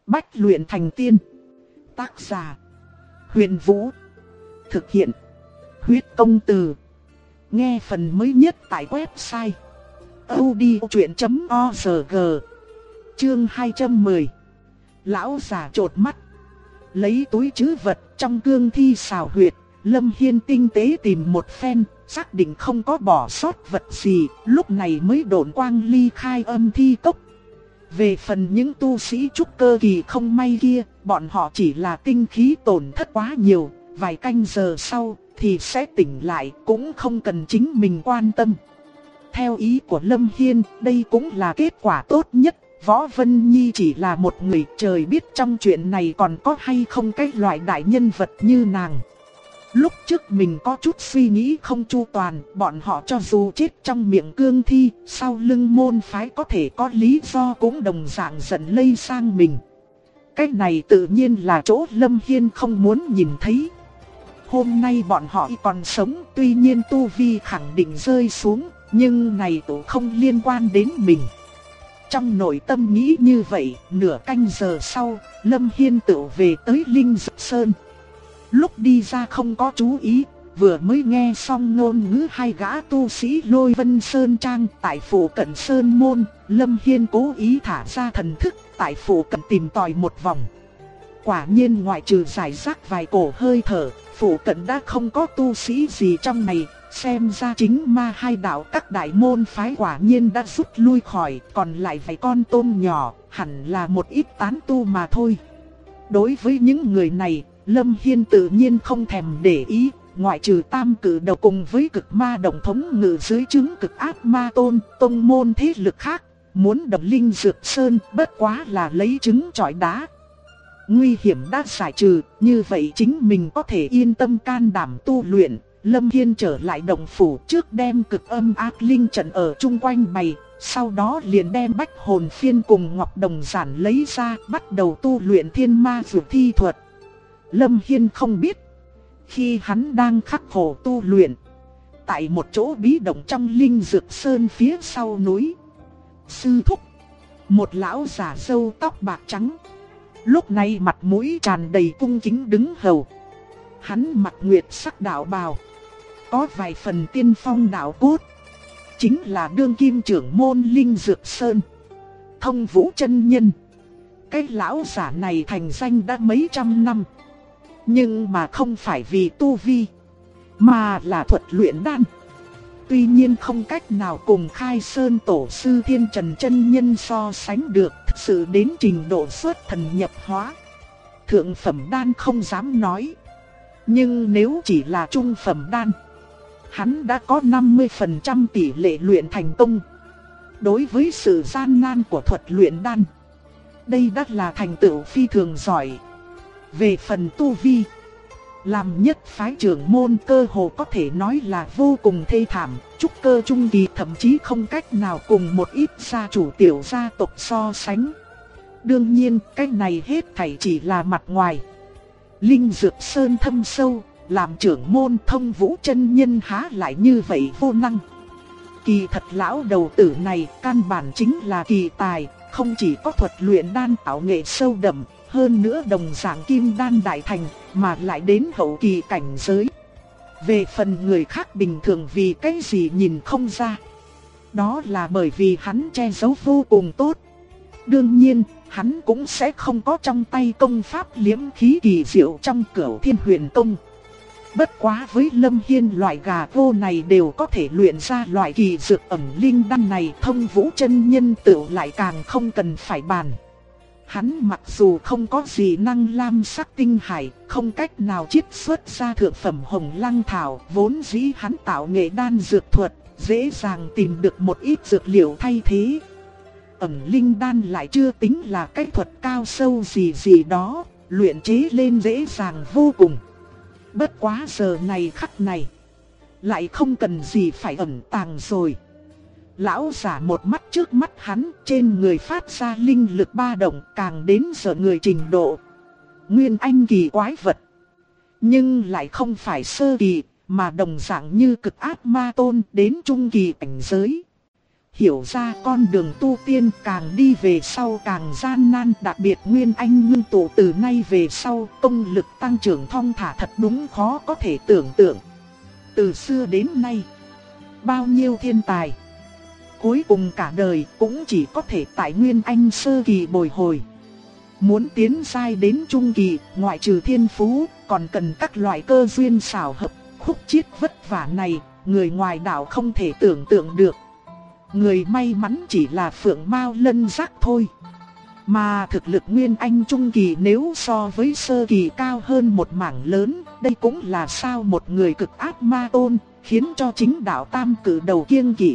Bách luyện thành tiên. Tác giả: Huyền Vũ. Thực hiện: Huyết Công Từ. Nghe phần mới nhất tại website audiochuyện.org. Chương 210. Lão già trột mắt. Lấy túi trữ vật trong cương thi xào huyệt, Lâm Hiên tinh tế tìm một phen, xác định không có bỏ sót vật gì, lúc này mới độn quang ly khai âm thi cốc. Về phần những tu sĩ trúc cơ kỳ không may kia, bọn họ chỉ là tinh khí tổn thất quá nhiều, vài canh giờ sau thì sẽ tỉnh lại, cũng không cần chính mình quan tâm. Theo ý của Lâm Hiên, đây cũng là kết quả tốt nhất. Võ Vân Nhi chỉ là một người, trời biết trong chuyện này còn có hay không cái loại đại nhân vật như nàng. Lúc trước mình có chút suy nghĩ không chu toàn, bọn họ cho dù chết trong miệng cương thi, sau lưng môn phái có thể có lý do cũng đồng dạng giận lây sang mình. Cái này tự nhiên là chỗ Lâm Hiên không muốn nhìn thấy. Hôm nay bọn họ còn sống, tuy nhiên tu vi khẳng định rơi xuống, nhưng này cũng không liên quan đến mình. Trong nội tâm nghĩ như vậy, nửa canh giờ sau, Lâm Hiên tự về tới Linh Dực Sơn. Lúc đi ra không có chú ý, vừa mới nghe xong ngôn ngữ hai gã tu sĩ Lôi Vân Sơn Trang tại phủ cận Sơn Môn. Lâm Hiên cố ý thả ra thần thức tại phủ cận tìm tòi một vòng. Quả nhiên ngoại trừ giải rác vài cổ hơi thở, phủ cận đã không có tu sĩ gì trong này. Xem ra chính ma hai đạo các đại môn phái quả nhiên đã rút lui khỏi, còn lại vài con tôm nhỏ, hẳn là một ít tán tu mà thôi. Đối với những người này, Lâm Hiên tự nhiên không thèm để ý, ngoại trừ Tam Cử Đầu cùng với Cực Ma Đồng thống ngự dưới trướng Cực Ác Ma Tôn, tông môn thế lực khác, muốn động Linh Dược Sơn bất quá là lấy trứng chọi đá. Nguy hiểm đã giải trừ, như vậy chính mình có thể yên tâm can đảm tu luyện. Lâm Hiên trở lại động phủ trước đem Cực Âm Ác Linh trận ở chung quanh bày, sau đó liền đem Bách Hồn Phiên cùng Ngọc Đồng Giản lấy ra, bắt đầu tu luyện Thiên Ma Dược Thi thuật. Lâm Hiên không biết, khi hắn đang khắc khổ tu luyện, tại một chỗ bí động trong Linh Dược Sơn phía sau núi, sư thúc, một lão già râu tóc bạc trắng, lúc này mặt mũi tràn đầy cung kính đứng hầu. Hắn mặc nguyệt sắc đạo bào, có vài phần tiên phong đạo cốt, chính là đương kim trưởng môn Linh Dược Sơn, Thông Vũ chân nhân. Cái lão giả này thành danh đã mấy trăm năm, nhưng mà không phải vì tu vi, mà là thuật luyện đan. Tuy nhiên không cách nào cùng Khai Sơn tổ sư Thiên Trần chân nhân so sánh được, thực sự đến trình độ xuất thần nhập hóa. Thượng phẩm đan không dám nói, nhưng nếu chỉ là trung phẩm đan, hắn đã có 50% tỷ lệ luyện thành công. Đối với sự gian nan của thuật luyện đan, đây đã là thành tựu phi thường giỏi. Về phần tu vi, làm nhất phái trưởng môn cơ hồ có thể nói là vô cùng thê thảm, trúc cơ trung kỳ thậm chí không cách nào cùng một ít gia chủ tiểu gia tộc so sánh. Đương nhiên, cái này hết thảy chỉ là mặt ngoài. Linh Dược Sơn thâm sâu, làm trưởng môn Thông Vũ chân nhân há lại như vậy vô năng. Kỳ thật lão đầu tử này căn bản chính là kỳ tài, không chỉ có thuật luyện đan tạo nghệ sâu đậm, hơn nữa đồng dạng kim đan đại thành, mà lại đến hậu kỳ cảnh giới. Về phần người khác bình thường vì cái gì nhìn không ra, đó là bởi vì hắn che giấu vô cùng tốt. Đương nhiên, hắn cũng sẽ không có trong tay công pháp liễm khí kỳ diệu trong Cửu Thiên Huyền Tông. Bất quá với Lâm Hiên loại gà cô này đều có thể luyện ra loại kỳ dược ẩm linh đan này, Thông Vũ chân nhân tự lại càng không cần phải bàn. Hắn mặc dù không có gì năng lam sắc tinh hải, không cách nào chiết xuất ra thượng phẩm hồng lăng thảo, vốn dĩ hắn tạo nghệ đan dược thuật, dễ dàng tìm được một ít dược liệu thay thế. Ẩm linh đan lại chưa tính là cái thuật cao sâu gì đó, luyện chế lên dễ dàng vô cùng. Bất quá giờ này khắc này, lại không cần gì phải ẩn tàng rồi. Lão giả một mắt trước mắt hắn, trên người phát ra linh lực ba động, càng đến sợ người trình độ Nguyên Anh kỳ quái vật. Nhưng lại không phải sơ kỳ, mà đồng dạng như Cực Ác Ma Tôn đến trung kỳ cảnh giới. hiểu ra con đường tu tiên càng đi về sau càng gian nan, đặc biệt Nguyên Anh ngưng tụ từ nay về sau, công lực tăng trưởng thong thả thật đúng khó có thể tưởng tượng. Từ xưa đến nay, bao nhiêu thiên tài, cuối cùng cả đời cũng chỉ có thể tại Nguyên Anh sơ kỳ bồi hồi. Muốn tiến giai đến trung kỳ, ngoại trừ thiên phú, còn cần các loại cơ duyên xảo hợp, khúc chiết vất vả này, người ngoài đạo không thể tưởng tượng được. Người may mắn chỉ là Phượng Mao Lân Giác thôi. Mà thực lực Nguyên Anh trung kỳ nếu so với sơ kỳ cao hơn một mảng lớn, đây cũng là sao một người cực ác ma tôn, khiến cho chính đạo Tam Cử Đầu kiêng kỵ.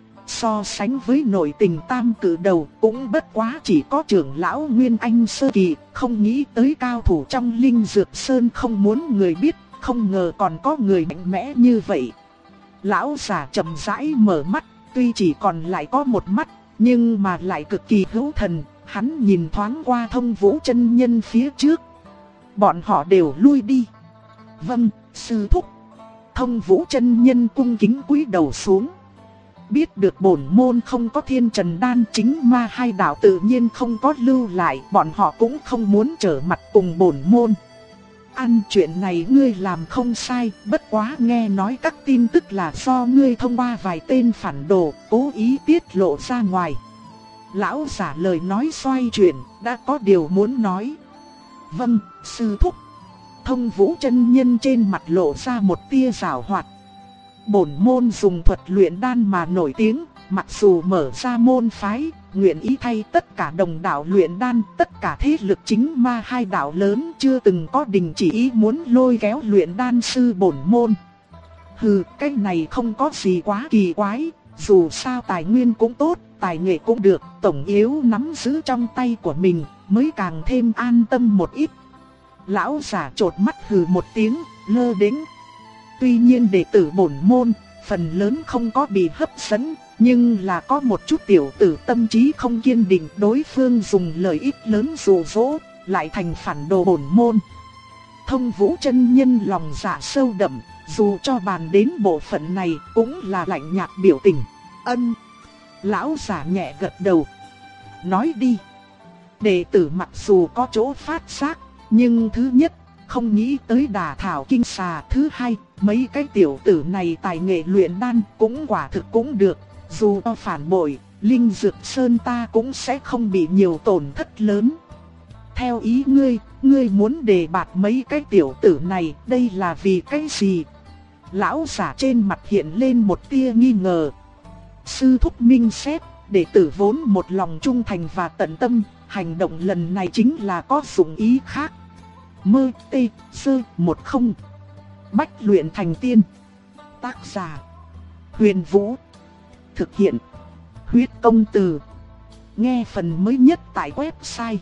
So sánh với nội tình Tam Cử Đầu cũng bất quá chỉ có trưởng lão Nguyên Anh sơ kỳ, không nghĩ tới cao thủ trong Linh Dược Sơn không muốn người biết, không ngờ còn có người mạnh mẽ như vậy. Lão già chậm rãi mở mắt, tuy chỉ còn lại có một mắt, nhưng mà lại cực kỳ hữu thần, hắn nhìn thoáng qua Thông Vũ chân nhân phía trước. Bọn họ đều lui đi. Vâng, sư thúc. Thông Vũ chân nhân cung kính cúi đầu xuống. Biết được bổn môn không có Thiên Trần Đan, chính ma hai đạo tự nhiên không có lưu lại, bọn họ cũng không muốn trở mặt cùng bổn môn. Ăn chuyện này ngươi làm không sai, bất quá nghe nói các tin tức là do ngươi thông qua vài tên phản đồ, cố ý tiết lộ ra ngoài. Lão giả lời nói xoay chuyển, đã có điều muốn nói. Vâng, sư thúc. Thông Vũ chân nhân trên mặt lộ ra một tia giảo hoạt. Bổn môn dùng thuật luyện đan mà nổi tiếng, mặc dù mở ra môn phái, nguyện ý thay tất cả đồng đạo luyện đan, tất cả thế lực chính ma hai đạo lớn chưa từng có đình chỉ ý muốn lôi kéo luyện đan sư bổn môn. Hừ, cái này không có gì quá kỳ quái, dù sao tài nguyên cũng tốt, tài nghệ cũng được, tổng yếu nắm giữ trong tay của mình, mới càng thêm an tâm một ít. Lão giả trột mắt hừ một tiếng, lơ đễnh. Tuy nhiên đệ tử bổn môn, phần lớn không có bị hấp dẫn, nhưng là có một chút tiểu tử tâm trí không kiên định, đối phương dùng lợi ích lớn dụ dỗ, lại thành phản đồ bổn môn. Thông Vũ chân nhân lòng dạ sâu đậm, dù cho bàn đến bộ phận này cũng là lạnh nhạt biểu tình. Ân. Lão giả nhẹ gật đầu. Nói đi. Đệ tử mặc dù có chỗ phát giác, nhưng thứ nhất, không nghĩ tới đả thảo kinh xà. Thứ hai, mấy cái tiểu tử này tài nghệ luyện đan cũng quả thực cũng được. Dù có phản bội, Linh Dược Sơn ta cũng sẽ không bị nhiều tổn thất lớn. Theo ý ngươi muốn đề bạt mấy cái tiểu tử này, đây là vì cái gì? Lão giả trên mặt hiện lên một tia nghi ngờ. Sư thúc minh xét, đệ tử vốn một lòng trung thành và tận tâm, hành động lần này chính là có dụng ý khác. Mơ tê sơ 10. Bách luyện thành tiên. Tác giả Huyền Vũ. Thực hiện Huyết Công Từ. Nghe phần mới nhất tại website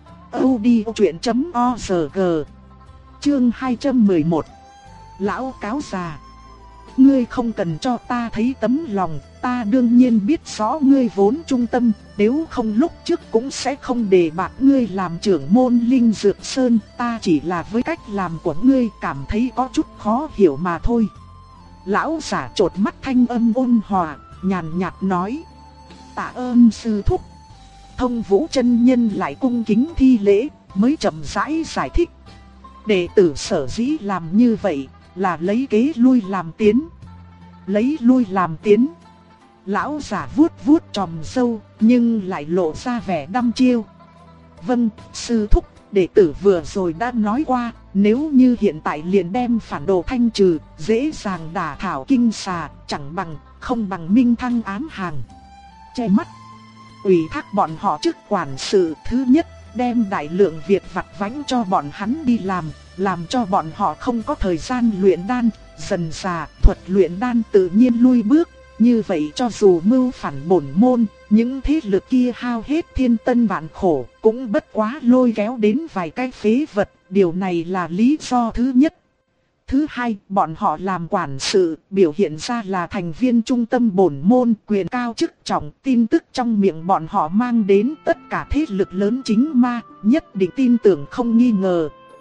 audiochuyện.org. Chương 211. Lão cáo già. Ngươi không cần cho ta thấy tấm lòng, ta đương nhiên biết rõ ngươi vốn trung tâm, nếu không lúc trước cũng sẽ không đề bạt ngươi làm trưởng môn Linh Dược Sơn, ta chỉ là với cách làm của ngươi cảm thấy có chút khó hiểu mà thôi. Lão giả trột mắt thanh âm ôn hòa, nhàn nhạt nói. Tạ ơn sư thúc. Thông Vũ chân nhân lại cung kính thi lễ, mới chậm rãi giải thích. Đệ tử sở dĩ làm như vậy là lấy kế lui làm tiến. Lấy lui làm tiến. Lão giả vuốt vuốt tròm râu, nhưng lại lộ ra vẻ đăm chiêu. Vâng, sư thúc, đệ tử vừa rồi đã nói qua, nếu như hiện tại liền đem phản đồ thanh trừ, dễ dàng đả thảo kinh xà, chẳng bằng, không bằng minh thăng ám hàng. Che mắt. Ủy thác bọn họ chức quản sự. Thứ nhất, đem đại lượng việc vặt vãnh cho bọn hắn đi làm cho bọn họ không có thời gian luyện đan, dần dà thuật luyện đan tự nhiên lui bước. Như vậy cho dù mưu phản bổn môn, những thế lực kia hao hết thiên tân vạn khổ, cũng bất quá lôi kéo đến vài cái phế vật, điều này là lý do thứ nhất. Thứ hai, bọn họ làm quản sự, biểu hiện ra là thành viên trung tâm bổn môn, quyền cao chức trọng, tin tức trong miệng bọn họ mang đến tất cả thế lực lớn chính ma, nhất định tin tưởng không nghi ngờ.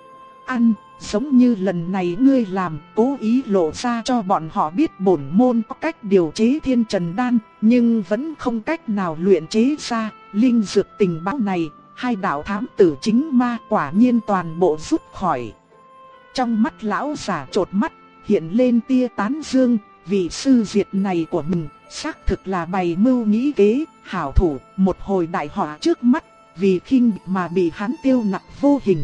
Ăn, giống như lần này ngươi làm, cố ý lộ ra cho bọn họ biết bổn môn có cách điều chế thiên trần đan, nhưng vẫn không cách nào luyện chế ra. Linh dược tình báo này, hai đạo thám tử chính ma quả nhiên toàn bộ rút khỏi. Trong mắt lão giả trột mắt, hiện lên tia tán dương, vị sư diệt này của mình, xác thực là bày mưu nghĩ kế, hảo thủ, một hồi đại họa trước mắt, vì khinh mà bị hắn tiêu nặc vô hình.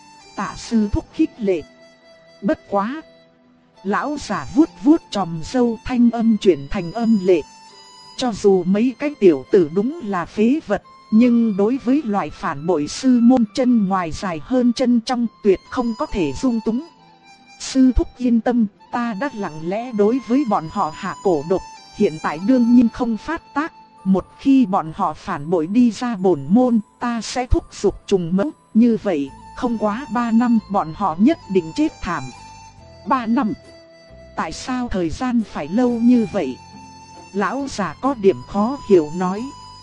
Tạ sư thúc khích lệ. Bất quá. Lão giả vuốt vuốt chòm râu, thanh âm chuyển thành âm lệ. Cho dù mấy cái tiểu tử đúng là phế vật, nhưng đối với loại phản bội sư môn chân ngoài dài hơn chân trong tuyệt không có thể dung túng. Sư thúc yên tâm, ta đã lặng lẽ đối với bọn họ hạ cổ độc, hiện tại đương nhiên không phát tác. Một khi bọn họ phản bội đi ra bổn môn, ta sẽ thúc giục trùng mẫu, như vậy, không quá 3 năm bọn họ nhất định chết thảm. 3 năm? Tại sao thời gian phải lâu như vậy? Lão già có điểm khó hiểu nói.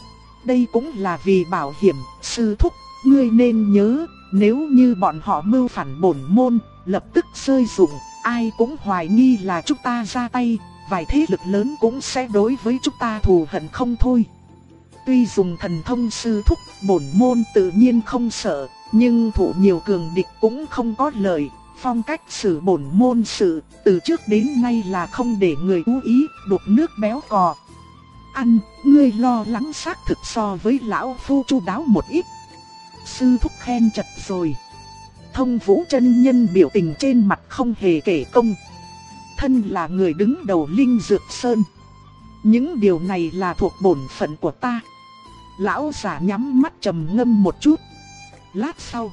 Đây cũng là vì bảo hiểm, sư thúc, ngươi nên nhớ, nếu như bọn họ mưu phản bổn môn, lập tức rơi dụng, ai cũng hoài nghi là chúng ta ra tay, vài thế lực lớn cũng sẽ đối với chúng ta thù hận không thôi. Tuy dùng thần thông sư thúc, bổn môn tự nhiên không sợ, nhưng thủ nhiều cường địch cũng không có lợi. Phong cách xử bổn môn sự, từ trước đến nay là không để người chú ý, đục nước béo cò. Ăn, ngươi lo lắng xác thực so với lão phu chu đáo một ít. Sư thúc khen chật rồi. Thông Vũ chân nhân biểu tình trên mặt không hề kể công. Thân là người đứng đầu Linh Dược Sơn, những điều này là thuộc bổn phận của ta. Lão giả nhắm mắt trầm ngâm một chút. Lát sau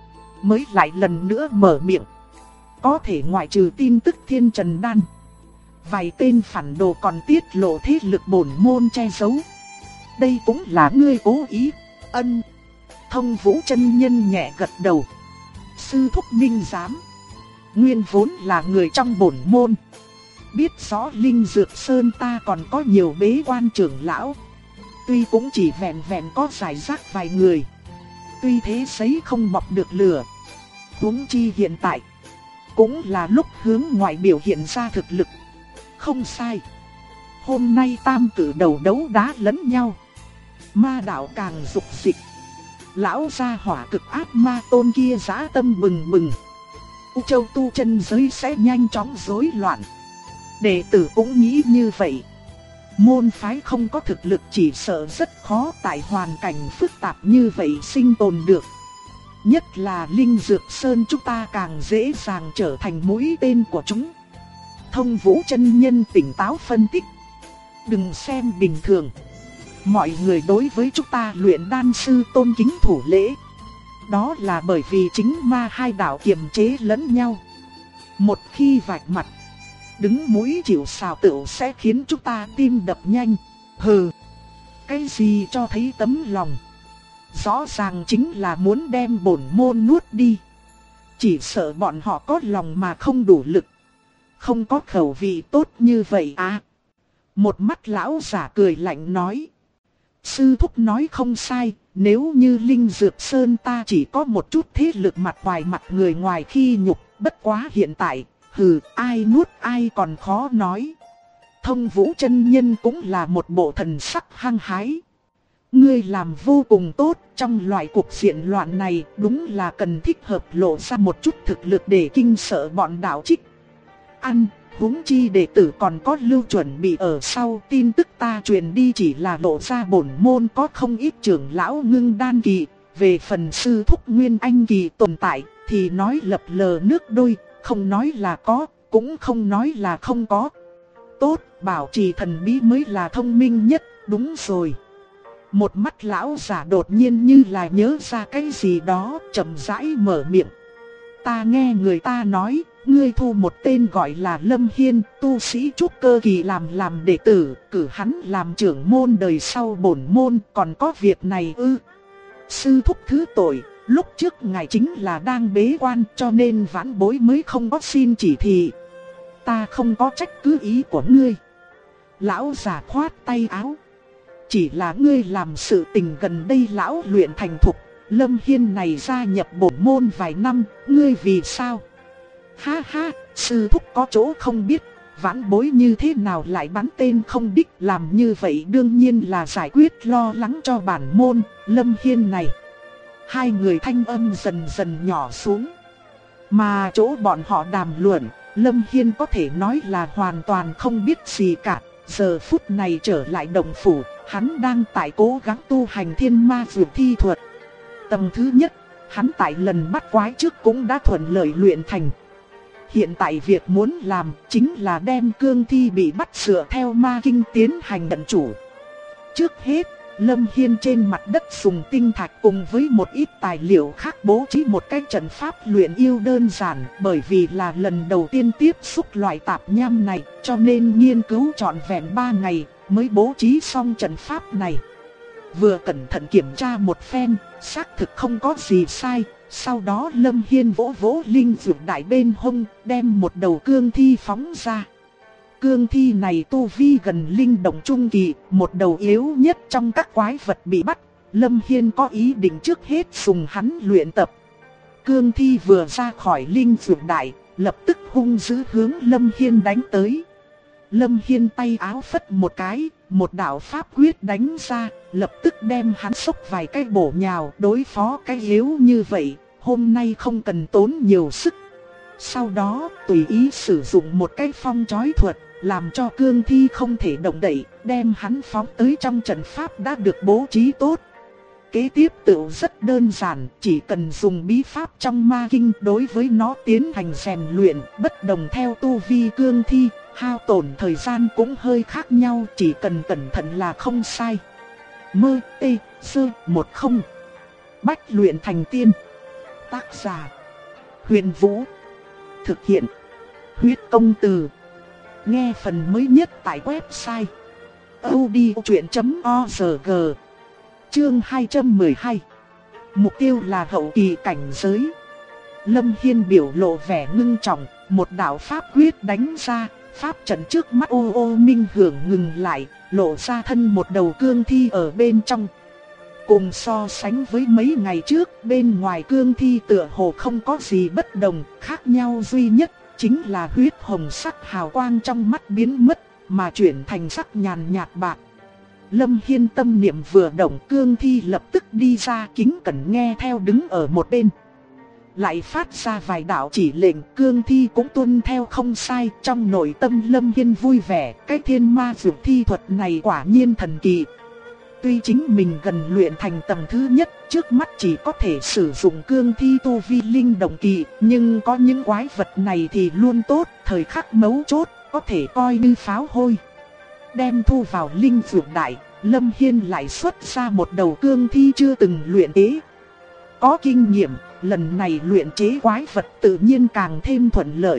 mới lại lần nữa mở miệng. Có thể ngoại trừ tin tức thiên trần đan, vài tên phản đồ còn tiết lộ thế lực bổn môn che giấu. Đây cũng là ngươi cố ý. Ân. Thông Vũ chân nhân nhẹ gật đầu. Sư thúc minh giám. Nguyên vốn là người trong bổn môn, biết rõ Linh Dược Sơn ta còn có nhiều bế quan trưởng lão. Tuy cũng chỉ vẹn vẹn có giải rác vài người, tuy thế sấy không bọc được lửa. Huống chi hiện tại, cũng là lúc hướng ngoại biểu hiện ra thực lực. Không sai. Hôm nay tam tử đầu đấu đá lẫn nhau, ma đạo càng dục dịch. Lão gia hỏa cực áp ma tôn kia dã tâm bừng bừng, U Châu tu chân giới sẽ nhanh chóng rối loạn. Đệ tử cũng nghĩ như vậy. Môn phái không có thực lực chỉ sợ rất khó tại hoàn cảnh phức tạp như vậy sinh tồn được. Nhất là Linh Dược Sơn chúng ta càng dễ dàng trở thành mũi tên của chúng. Thông Vũ chân nhân tỉnh táo phân tích. Đừng xem bình thường. Mọi người đối với chúng ta luyện đan sư tôn kính thủ lễ. Đó là bởi vì chính ma hai đạo kiềm chế lẫn nhau. Một khi vạch mặt, đứng mũi chịu sào tựu sẽ khiến chúng ta tim đập nhanh. Hừ, cái gì cho thấy tấm lòng? Rõ ràng chính là muốn đem bổn môn nuốt đi. Chỉ sợ bọn họ có lòng mà không đủ lực, không có khẩu vị tốt như vậy à. Một mắt lão giả cười lạnh nói. Sư thúc nói không sai, nếu như Linh Dược Sơn ta chỉ có một chút thế lực mặt ngoài mặt người ngoài khi nhục, bất quá hiện tại, ai nuốt ai còn khó nói. Thông Vũ chân nhân cũng là một bộ thần sắc hăng hái. Ngươi làm vô cùng tốt, trong loại cuộc diện loạn này đúng là cần thích hợp lộ ra một chút thực lực để kinh sợ bọn đạo trích. Ăn, huống chi đệ tử còn có lưu chuẩn bị ở sau, tin tức ta truyền đi chỉ là lộ ra bổn môn có không ít trưởng lão ngưng đan kỳ, về phần sư thúc nguyên anh kỳ tồn tại thì nói lập lờ nước đôi, không nói là có, cũng không nói là không có. Tốt, bảo trì thần bí mới là thông minh nhất, đúng rồi. Một mắt lão giả đột nhiên như là nhớ ra cái gì đó, chậm rãi mở miệng. Ta nghe người ta nói, ngươi thu một tên gọi là Lâm Hiên, tu sĩ trúc cơ kỳ làm đệ tử, cử hắn làm trưởng môn đời sau bổn môn, còn có việc này ư? Sư thúc thứ tội, lúc trước ngài chính là đang bế quan cho nên vãn bối mới không có xin chỉ thị. Ta không có trách cứ ý của ngươi. Lão giả khoát tay áo. Chỉ là ngươi làm sự tình gần đây lão luyện thành thục, Lâm Hiên này gia nhập bổn môn vài năm, ngươi vì sao? Ha ha, sư thúc có chỗ không biết, vãn bối như thế nào lại bắn tên không đích, làm như vậy đương nhiên là giải quyết lo lắng cho bản môn, Lâm Hiên này. Hai người thanh âm dần dần nhỏ xuống. Mà chỗ bọn họ đàm luận, Lâm Hiên có thể nói là hoàn toàn không biết gì cả. Giờ phút này trở lại động phủ, hắn đang tại cố gắng tu hành thiên ma dược thi thuật. Tầng thứ nhất, hắn tại lần bắt quái trước cũng đã thuận lợi luyện thành. Hiện tại việc muốn làm chính là đem cương thi bị bắt dựa theo ma kinh tiến hành nhận chủ. Trước hết, Lâm Hiên trên mặt đất dùng tinh thạch cùng với một ít tài liệu khác bố trí một cái trận pháp luyện yêu đơn giản, bởi vì là lần đầu tiên tiếp xúc loại tạp nham này, cho nên nghiên cứu trọn vẹn 3 ngày mới bố trí xong trận pháp này. Vừa cẩn thận kiểm tra một phen, xác thực không có gì sai. Sau đó Lâm Hiên vỗ vỗ linh dược đại bên hông, đem một đầu cương thi phóng ra. Cương thi này tu vi gần linh động trung kỳ, một đầu yếu nhất trong các quái vật bị bắt. Lâm Hiên có ý định trước hết dùng hắn luyện tập. Cương thi vừa ra khỏi linh dược đại, lập tức hung dữ hướng Lâm Hiên đánh tới. Lâm Hiên tay áo phất một cái, một đạo pháp quyết đánh ra, lập tức đem hắn xốc vài cái bổ nhào. Đối phó cái yếu như vậy, hôm nay không cần tốn nhiều sức. Sau đó tùy ý sử dụng một cái phong chói thuật, làm cho cương thi không thể động đậy, đem hắn phóng tới trong trận pháp đã được bố trí tốt. Kế tiếp tựu rất đơn giản, chỉ cần dùng bí pháp trong ma kinh đối với nó tiến hành rèn luyện, bất đồng theo tu vi cương thi, hao tổn thời gian cũng hơi khác nhau, chỉ cần cẩn thận là không sai. Mơ tê sơ 10 Bách luyện thành tiên. Tác giả Huyền Vũ. Thực hiện Huyết Công Từ. Nghe phần mới nhất tại website audiochuyện.org. Chương 212. Mục tiêu là hậu kỳ cảnh giới. Lâm Hiên biểu lộ vẻ ngưng trọng, một đạo pháp quyết đánh ra, pháp trận trước mắt ô ô minh hưởng ngừng lại, lộ ra thân một đầu cương thi ở bên trong. Cùng so sánh với mấy ngày trước, bên ngoài cương thi tựa hồ không có gì bất đồng, khác nhau duy nhất chính là huyết hồng sắc hào quang trong mắt biến mất, mà chuyển thành sắc nhàn nhạt bạc. Lâm Hiên tâm niệm vừa động, cương thi lập tức đi ra, kính cẩn nghe theo đứng ở một bên. Lại phát ra vài đạo chỉ lệnh, cương thi cũng tuân theo không sai. Trong nội tâm Lâm Hiên vui vẻ, cái thiên ma dược thi thuật này quả nhiên thần kỳ. Tuy chính mình gần luyện thành tầng thứ nhất, trước mắt chỉ có thể sử dụng cương thi tu vi linh động kỳ, nhưng có những quái vật này thì luôn tốt, thời khắc mấu chốt, có thể coi như pháo hôi. Đem thu vào linh dược đại, Lâm Hiên lại xuất ra một đầu cương thi chưa từng luyện chế. Có kinh nghiệm, lần này luyện chế quái vật tự nhiên càng thêm thuận lợi.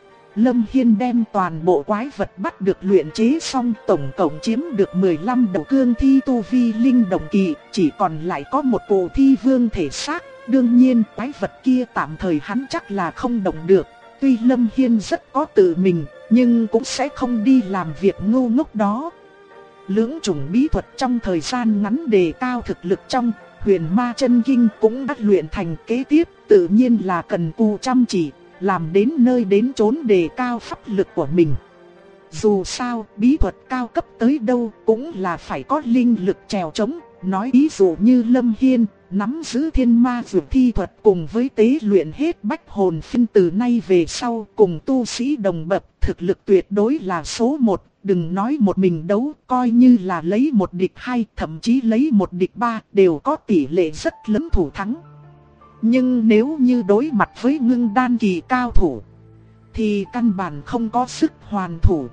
Lâm Hiên đem toàn bộ quái vật bắt được luyện chế xong, tổng cộng chiếm được 15 đầu cương thi tu vi linh động kỳ, chỉ còn lại có một bộ thi vương thể xác. Đương nhiên quái vật kia tạm thời hắn chắc là không động được. Tuy Lâm Hiên rất có tự mình, nhưng cũng sẽ không đi làm việc ngu ngốc đó. Lưỡng chủng bí thuật trong thời gian ngắn đề cao thực lực trong Huyền Ma Chân Kinh cũng đã luyện thành, kế tiếp tự nhiên là cần cù chăm chỉ, làm đến nơi đến chốn đề cao pháp lực của mình. Dù sao, bí thuật cao cấp tới đâu cũng là phải có linh lực trèo trống. Nói ví dụ như Lâm Hiên, nắm giữ thiên ma dược thi thuật cùng với tế luyện hết bách hồn phiên từ nay về sau cùng tu sĩ đồng bậc, thực lực tuyệt đối là số 1. Đừng nói một mình đấu, coi như là lấy một địch 2, thậm chí lấy một địch 3 đều có tỷ lệ rất lớn thủ thắng. Nhưng nếu như đối mặt với ngưng đan kỳ cao thủ, thì căn bản không có sức hoàn thủ.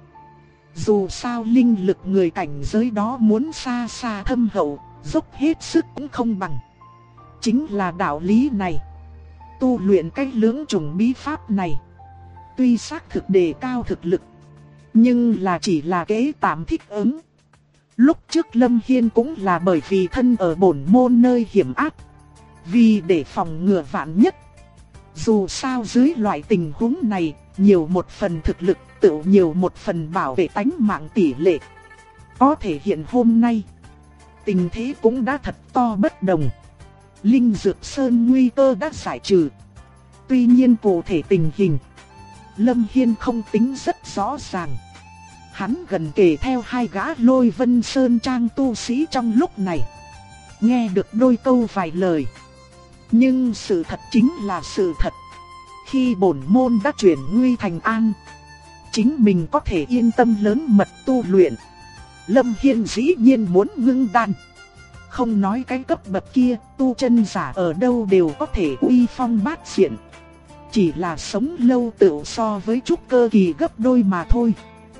Dù sao linh lực người cảnh giới đó muốn xa xa thâm hậu, dốc hết sức cũng không bằng. Chính là đạo lý này. Tu luyện cái lưỡng chủng bí pháp này, tuy xác thực đề cao thực lực, nhưng là chỉ là kế tạm thích ứng. Lúc trước Lâm Hiên cũng là bởi vì thân ở bổn môn nơi hiểm ác, vì để phòng ngừa vạn nhất. Dù sao dưới loại tình huống này, nhiều một phần thực lực tự nhiều một phần bảo vệ tánh mạng tỷ lệ. Có thể hiện hôm nay, tình thế cũng đã thật to bất đồng. Linh Dược Sơn nguy cơ đã giải trừ. Tuy nhiên cụ thể tình hình, Lâm Hiên không tính rất rõ ràng. Hắn gần kề theo hai gã Lôi Vân Sơn trang tu sĩ trong lúc này, nghe được đôi câu vài lời. Nhưng sự thật chính là sự thật. Khi bổn môn đã chuyển nguy thành an, chính mình có thể yên tâm lớn mật tu luyện. Lâm Hiên dĩ nhiên muốn ngưng đan. Không nói cái cấp bậc kia, tu chân giả ở đâu đều có thể uy phong bát diện. Chỉ là sống lâu tựu so với trúc cơ kỳ gấp đôi mà thôi.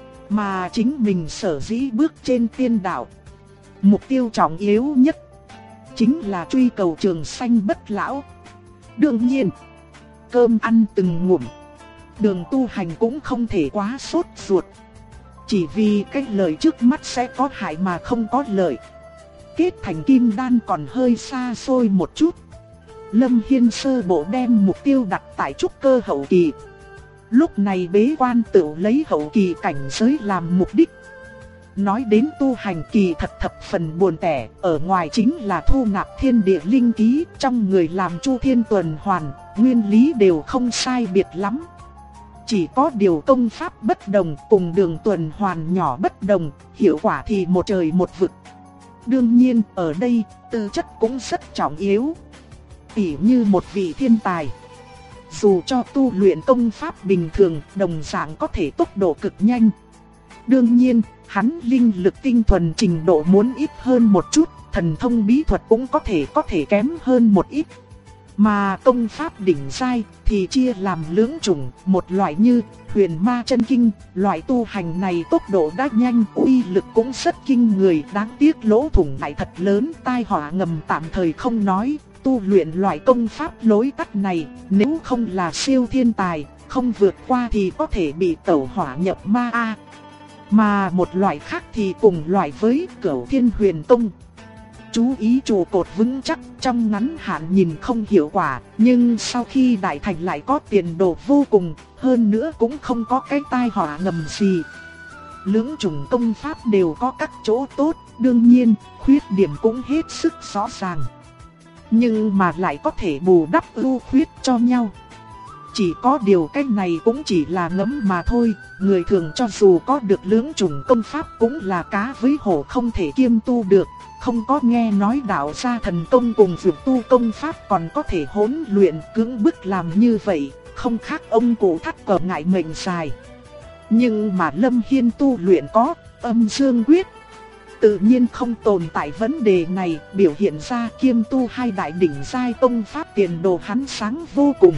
Mà chính mình sở dĩ bước trên tiên đạo, mục tiêu trọng yếu nhất chính là truy cầu trường sanh bất lão. Đương nhiên, cơm ăn từng ngụm, đường tu hành cũng không thể quá sốt ruột. Chỉ vì cái lợi trước mắt sẽ có hại mà không có lợi. Kết thành kim đan còn hơi xa xôi một chút. Lâm Hiên sơ bộ đem mục tiêu đặt tại trúc cơ hậu kỳ. Lúc này bế quan tự lấy hậu kỳ cảnh giới làm mục đích. Nói đến tu hành kỳ thật thập phần buồn tẻ, ở ngoài chính là thu nạp thiên địa linh khí, trong người làm chu thiên tuần hoàn, nguyên lý đều không sai biệt lắm. Chỉ có điều công pháp bất đồng, cùng đường tuần hoàn nhỏ bất đồng, hiệu quả thì một trời một vực. Đương nhiên, ở đây, tư chất cũng rất trọng yếu. Tỉ như một vị thiên tài, dù cho tu luyện công pháp bình thường, đồng dạng có thể tốc độ cực nhanh. Đương nhiên, hắn linh lực tinh thuần trình độ muốn ít hơn một chút, thần thông bí thuật cũng có thể kém hơn một ít. Mà công pháp đỉnh giai thì chia làm lưỡng chủng, một loại như Huyền Ma Chân Kinh, loại tu hành này tốc độ đã nhanh, uy lực cũng rất kinh người, đáng tiếc lỗ thủng lại thật lớn, tai họa ngầm tạm thời không nói. Tu luyện loại công pháp lối tắt này, nếu không là siêu thiên tài, không vượt qua thì có thể bị tẩu hỏa nhập ma a. Mà một loại khác thì cùng loại với Cửu Thiên Huyền Tông. Chú ý trụ cột vững chắc, trong ngắn hạn nhìn không hiệu quả, nhưng sau khi đại thành lại có tiền đồ vô cùng, hơn nữa cũng không có cái tai họa ngầm gì. Lưỡng chủng công pháp đều có các chỗ tốt, đương nhiên, khuyết điểm cũng hết sức rõ ràng. Nhưng mà lại có thể bù đắp ưu khuyết cho nhau. Chỉ có điều cái này cũng chỉ là ngẫm mà thôi, người thường cho dù có được lưỡng chủng công pháp cũng là cá với hổ không thể kiêm tu được. Không có nghe nói đạo gia thần công cùng việc tu công pháp còn có thể hỗn luyện cưỡng bức làm như vậy, không khác ông cụ thắt cờ ngại mệnh dài. Nhưng mà Lâm Hiên tu luyện có âm dương quyết, tự nhiên không tồn tại vấn đề này, biểu hiện ra kiêm tu hai đại đỉnh giai công pháp tiền đồ hắn sáng vô cùng.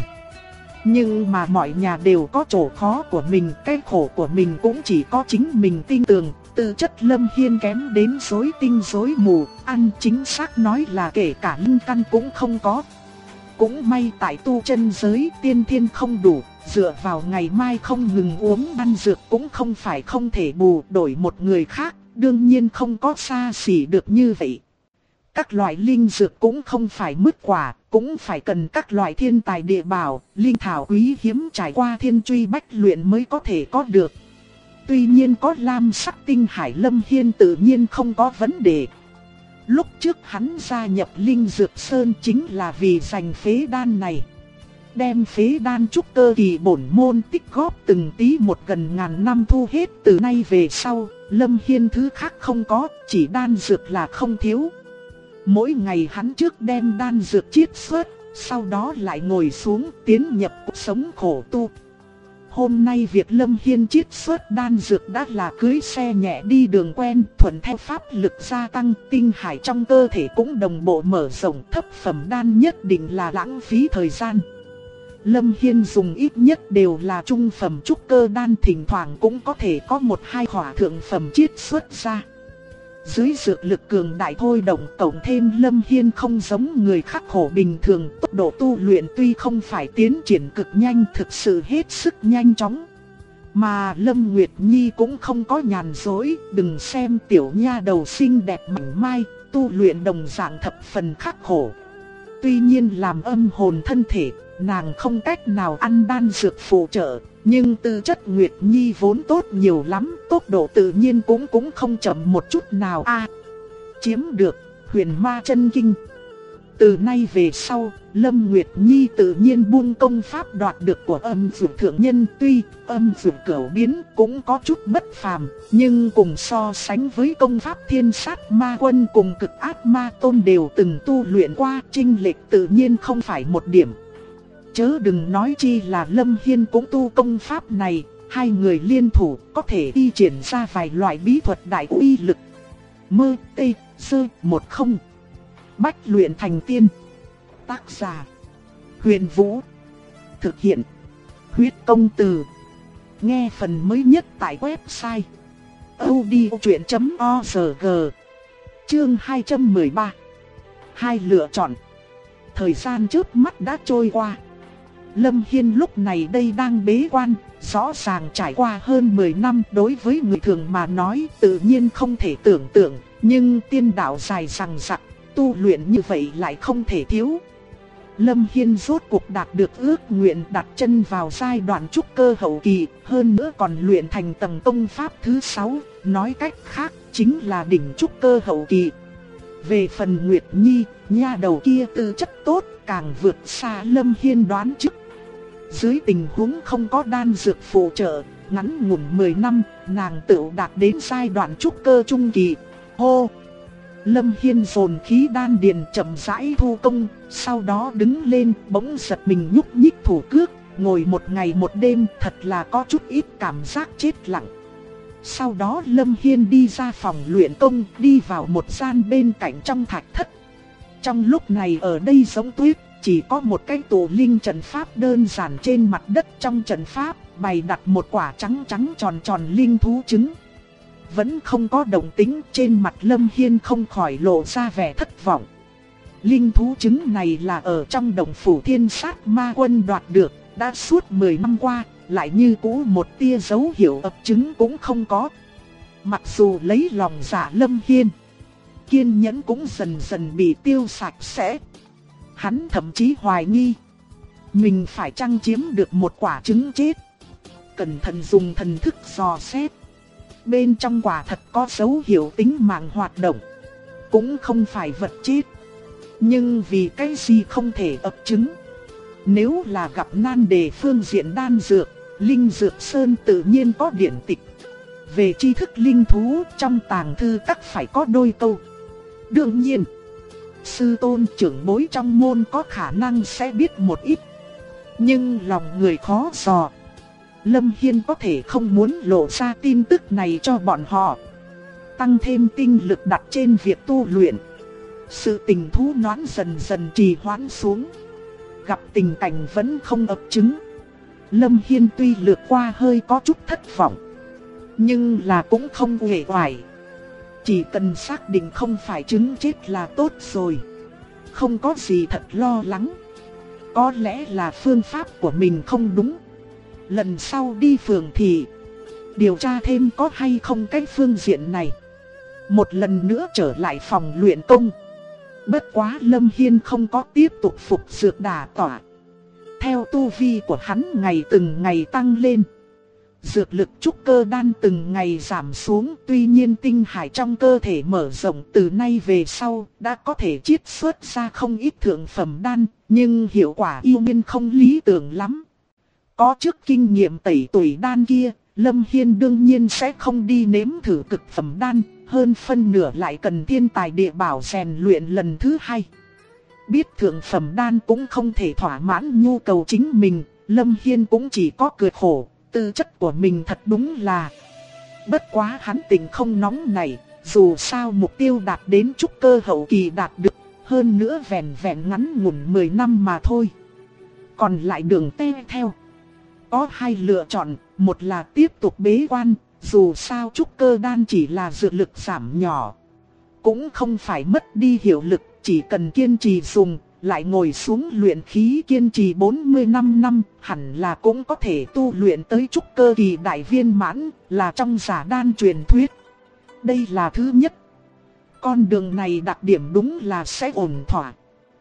Nhưng mà mọi nhà đều có chỗ khó của mình, cái khổ của mình cũng chỉ có chính mình tin tưởng. Tư chất Lâm Hiên kém đến rối tinh rối mù, ăn chính xác nói là kể cả linh căn cũng không có. Cũng may tại tu chân giới tiên thiên không đủ, dựa vào ngày mai không ngừng uống đan dược cũng không phải không thể bù đổi một người khác, đương nhiên không có xa xỉ được như vậy. Các loại linh dược cũng không phải mứt quả, cũng phải cần các loại thiên tài địa bảo, linh thảo quý hiếm trải qua thiên truy bách luyện mới có thể có được. Tuy nhiên có lam sắc tinh hải Lâm Hiên tự nhiên không có vấn đề. Lúc trước hắn gia nhập Linh Dược Sơn chính là vì giành phế đan này. Đem phế đan trúc cơ kỳ bổn môn tích góp từng tí một gần ngàn năm thu hết, từ nay về sau, Lâm Hiên thứ khác không có, chỉ đan dược là không thiếu. Mỗi ngày hắn trước đem đan dược chiết xuất, sau đó lại ngồi xuống tiến nhập cuộc sống khổ tu. Hôm nay việc Lâm Hiên chiết xuất đan dược đã là cưới xe nhẹ đi đường quen, thuận theo pháp lực gia tăng, tinh hải trong cơ thể cũng đồng bộ mở rộng, thấp phẩm đan nhất định là lãng phí thời gian. Lâm Hiên dùng ít nhất đều là trung phẩm trúc cơ đan, thỉnh thoảng cũng có thể có một hai khỏa thượng phẩm chiết xuất ra. Dưới dược lực cường đại thôi động cộng thêm Lâm Hiên không giống người khắc khổ bình thường, tốc độ tu luyện tuy không phải tiến triển cực nhanh, thực sự hết sức nhanh chóng. Mà Lâm Nguyệt Nhi cũng không có nhàn dối, đừng xem tiểu nha đầu xinh đẹp mảnh mai, tu luyện đồng dạng thập phần khắc khổ. Tuy nhiên làm âm hồn thân thể, nàng không cách nào ăn đan dược phụ trợ, nhưng tư chất Nguyệt Nhi vốn tốt nhiều lắm, tốc độ tự nhiên cũng không chậm một chút nào a. Chiếm được Huyền Ma Chân Kinh. Từ nay về sau, Lâm Nguyệt Nhi tự nhiên buông công pháp đoạt được của Âm Dược Thượng Nhân. Tuy Âm Dược Cửu Biến cũng có chút bất phàm, nhưng cùng so sánh với công pháp Thiên Sát Ma Quân cùng Cực Ác Ma Tôn đều từng tu luyện qua, chênh lệch tự nhiên không phải một điểm. Chớ đừng nói chi là Lâm Hiên cũng tu công pháp này, hai người liên thủ có thể thi triển ra vài loại bí thuật đại uy lực. Mơ tê sơ 10 Bách luyện thành tiên. Tác giả Huyền Vũ. Thực hiện Huyết Công Từ. Nghe phần mới nhất tại website audiochuyện.org. Chương 213. Hai lựa chọn. Thời gian chớp mắt đã trôi qua. Lâm Hiên lúc này đây đang bế quan, rõ ràng trải qua hơn 10 năm. Đối với người thường mà nói tự nhiên không thể tưởng tượng, nhưng tiên đạo dài dằng dặc, tu luyện như vậy lại không thể thiếu. Lâm Hiên rốt cuộc đạt được ước nguyện, đặt chân vào giai đoạn trúc cơ hậu kỳ, hơn nữa còn luyện thành tầng công pháp thứ 6, nói cách khác chính là đỉnh trúc cơ hậu kỳ. Về phần Nguyệt Nhi, nha đầu kia tư chất tốt, càng vượt xa Lâm Hiên đoán trước. Dưới tình huống không có đan dược phụ trợ, ngắn ngủn 10 năm, nàng tự đạt đến giai đoạn trúc cơ trung kỳ. Hô! Lâm Hiên dồn khí đan điền chậm rãi thu công, sau đó đứng lên bỗng giật mình nhúc nhích thủ cước, ngồi một ngày một đêm thật là có chút ít cảm giác chết lặng. Sau đó Lâm Hiên đi ra phòng luyện công, đi vào một gian bên cạnh trong thạch thất. Trong lúc này ở đây giống tuyết, chỉ có một cái tụ linh trận pháp đơn giản trên mặt đất. Trong trận pháp bày đặt một quả trắng trắng tròn tròn linh thú trứng. Vẫn không có động tĩnh, trên mặt Lâm Hiên không khỏi lộ ra vẻ thất vọng. Linh thú trứng này là ở trong động phủ Thiên Sát Ma Quân đoạt được, đã suốt 10 năm qua, lại như cũ một tia dấu hiệu ấp trứng cũng không có. Mặc dù lấy lòng dạ Lâm Hiên, kiên nhẫn cũng dần dần bị tiêu sạch sẽ. Hắn thậm chí hoài nghi mình phải chăng chiếm được một quả trứng chết. Cẩn thận dùng thần thức dò xét, bên trong quả thật có dấu hiệu tính mạng hoạt động, cũng không phải vật chết. Nhưng vì cái gì không thể ấp trứng? Nếu là gặp nan đề phương diện đan dược, Linh Dược Sơn tự nhiên có điển tịch. Về tri thức linh thú trong tàng thư các phải có đôi câu. Đương nhiên, sư tôn trưởng bối trong môn có khả năng sẽ biết một ít, nhưng lòng người khó dò. Lâm Hiên có thể không muốn lộ ra tin tức này cho bọn họ, tăng thêm tinh lực đặt trên việc tu luyện. Sự tình thú noãn dần dần trì hoãn xuống, gặp tình cảnh vẫn không ấp trứng. Lâm Hiên tuy lướt qua hơi có chút thất vọng, nhưng là cũng không uể oải. Chỉ cần xác định không phải trứng chết là tốt rồi, không có gì thật lo lắng. Có lẽ là phương pháp của mình không đúng, lần sau đi phường thì điều tra thêm có hay không cái phương diện này. Một lần nữa trở lại phòng luyện công. Bất quá Lâm Hiên không có tiếp tục phục dược đả tỏa. Theo tu vi của hắn ngày từng ngày tăng lên, dược lực trúc cơ đan từng ngày giảm xuống. Tuy nhiên tinh hải trong cơ thể mở rộng, từ nay về sau đã có thể chiết xuất ra không ít thượng phẩm đan, nhưng hiệu quả yêu nguyên không lý tưởng lắm. Có trước kinh nghiệm tẩy tuổi đan kia, Lâm Hiên đương nhiên sẽ không đi nếm thử cực phẩm đan, hơn phân nửa lại cần thiên tài địa bảo rèn luyện lần thứ hai. Biết thượng phẩm đan cũng không thể thỏa mãn nhu cầu chính mình, Lâm Hiên cũng chỉ có cười khổ, tư chất của mình thật đúng là. Bất quá hắn tình không nóng này, dù sao mục tiêu đạt đến trúc cơ hậu kỳ đạt được, hơn nữa vẹn vẹn ngắn ngủn 10 năm mà thôi. Còn lại đường te theo. Có hai lựa chọn, một là tiếp tục bế quan, dù sao trúc cơ đan chỉ là dược lực giảm nhỏ, cũng không phải mất đi hiệu lực, chỉ cần kiên trì dùng, lại ngồi xuống luyện khí kiên trì 45 năm, hẳn là cũng có thể tu luyện tới trúc cơ kỳ đại viên mãn, là trong giả đan truyền thuyết. Đây là thứ nhất. Con đường này đặc điểm đúng là sẽ ổn thỏa,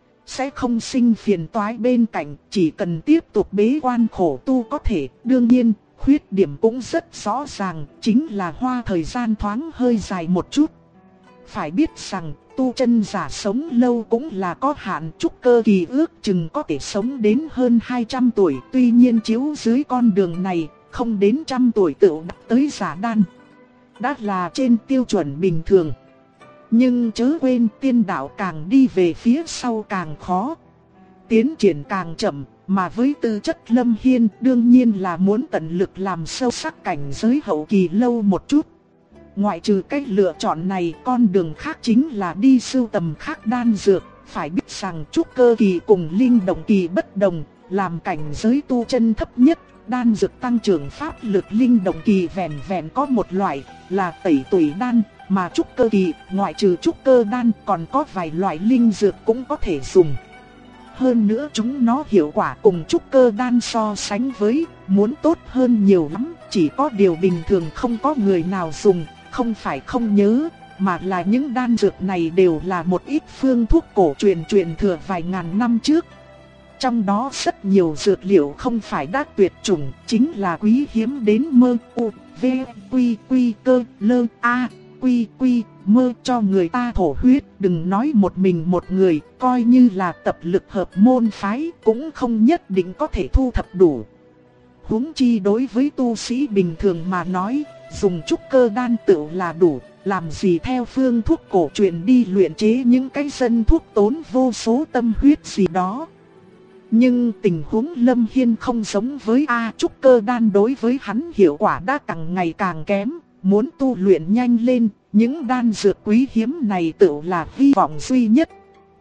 sẽ không sinh phiền toái bên cạnh, chỉ cần tiếp tục bế quan khổ tu có thể. Đương nhiên, khuyết điểm cũng rất rõ ràng, chính là hoa thời gian thoáng hơi dài một chút. Phải biết rằng, tu chân giả sống lâu cũng là có hạn, trúc cơ kỳ ước chừng có thể sống đến hơn 200 tuổi. Tuy nhiên chiếu dưới con đường này, không đến 100 tuổi tựu đã tới giả đan. Đã là trên tiêu chuẩn bình thường. Nhưng chớ quên tiên đạo càng đi về phía sau càng khó. Tiến triển càng chậm, mà với tư chất Lâm Hiên đương nhiên là muốn tận lực làm sâu sắc cảnh giới hậu kỳ lâu một chút. Ngoại trừ cách lựa chọn này, con đường khác chính là đi sưu tầm khác đan dược. Phải biết rằng trúc cơ kỳ cùng linh động kỳ bất đồng, làm cảnh giới tu chân thấp nhất. Đan dược tăng trưởng pháp lực linh động kỳ vẹn vẹn có một loại là tẩy tủy đan, mà trúc cơ kỳ ngoại trừ trúc cơ đan còn có vài loại linh dược cũng có thể dùng. Hơn nữa chúng nó hiệu quả cùng trúc cơ đan so sánh với muốn tốt hơn nhiều lắm, chỉ có điều bình thường không có người nào dùng, không phải không nhớ, mà là những đan dược này đều là một ít phương thuốc cổ truyền thừa vài ngàn năm trước. Trong đó rất nhiều dược liệu không phải đã tuyệt chủng, chính là quý hiếm đến mơ u, v, quy, quy, cơ, lơ, a, quy, quy, mơ cho người ta thổ huyết. Đừng nói một mình một người, coi như là tập lực hợp môn phái cũng không nhất định có thể thu thập đủ. Huống chi đối với tu sĩ bình thường mà nói, dùng trúc cơ đan tựu là đủ, làm gì theo phương thuốc cổ truyền đi luyện chế những cái dân thuốc tốn vô số tâm huyết gì đó. Nhưng tình huống Lâm Hiên không giống với trúc cơ đan đối với hắn hiệu quả đã càng ngày càng kém, muốn tu luyện nhanh lên, những đan dược quý hiếm này tựu là hy vọng duy nhất.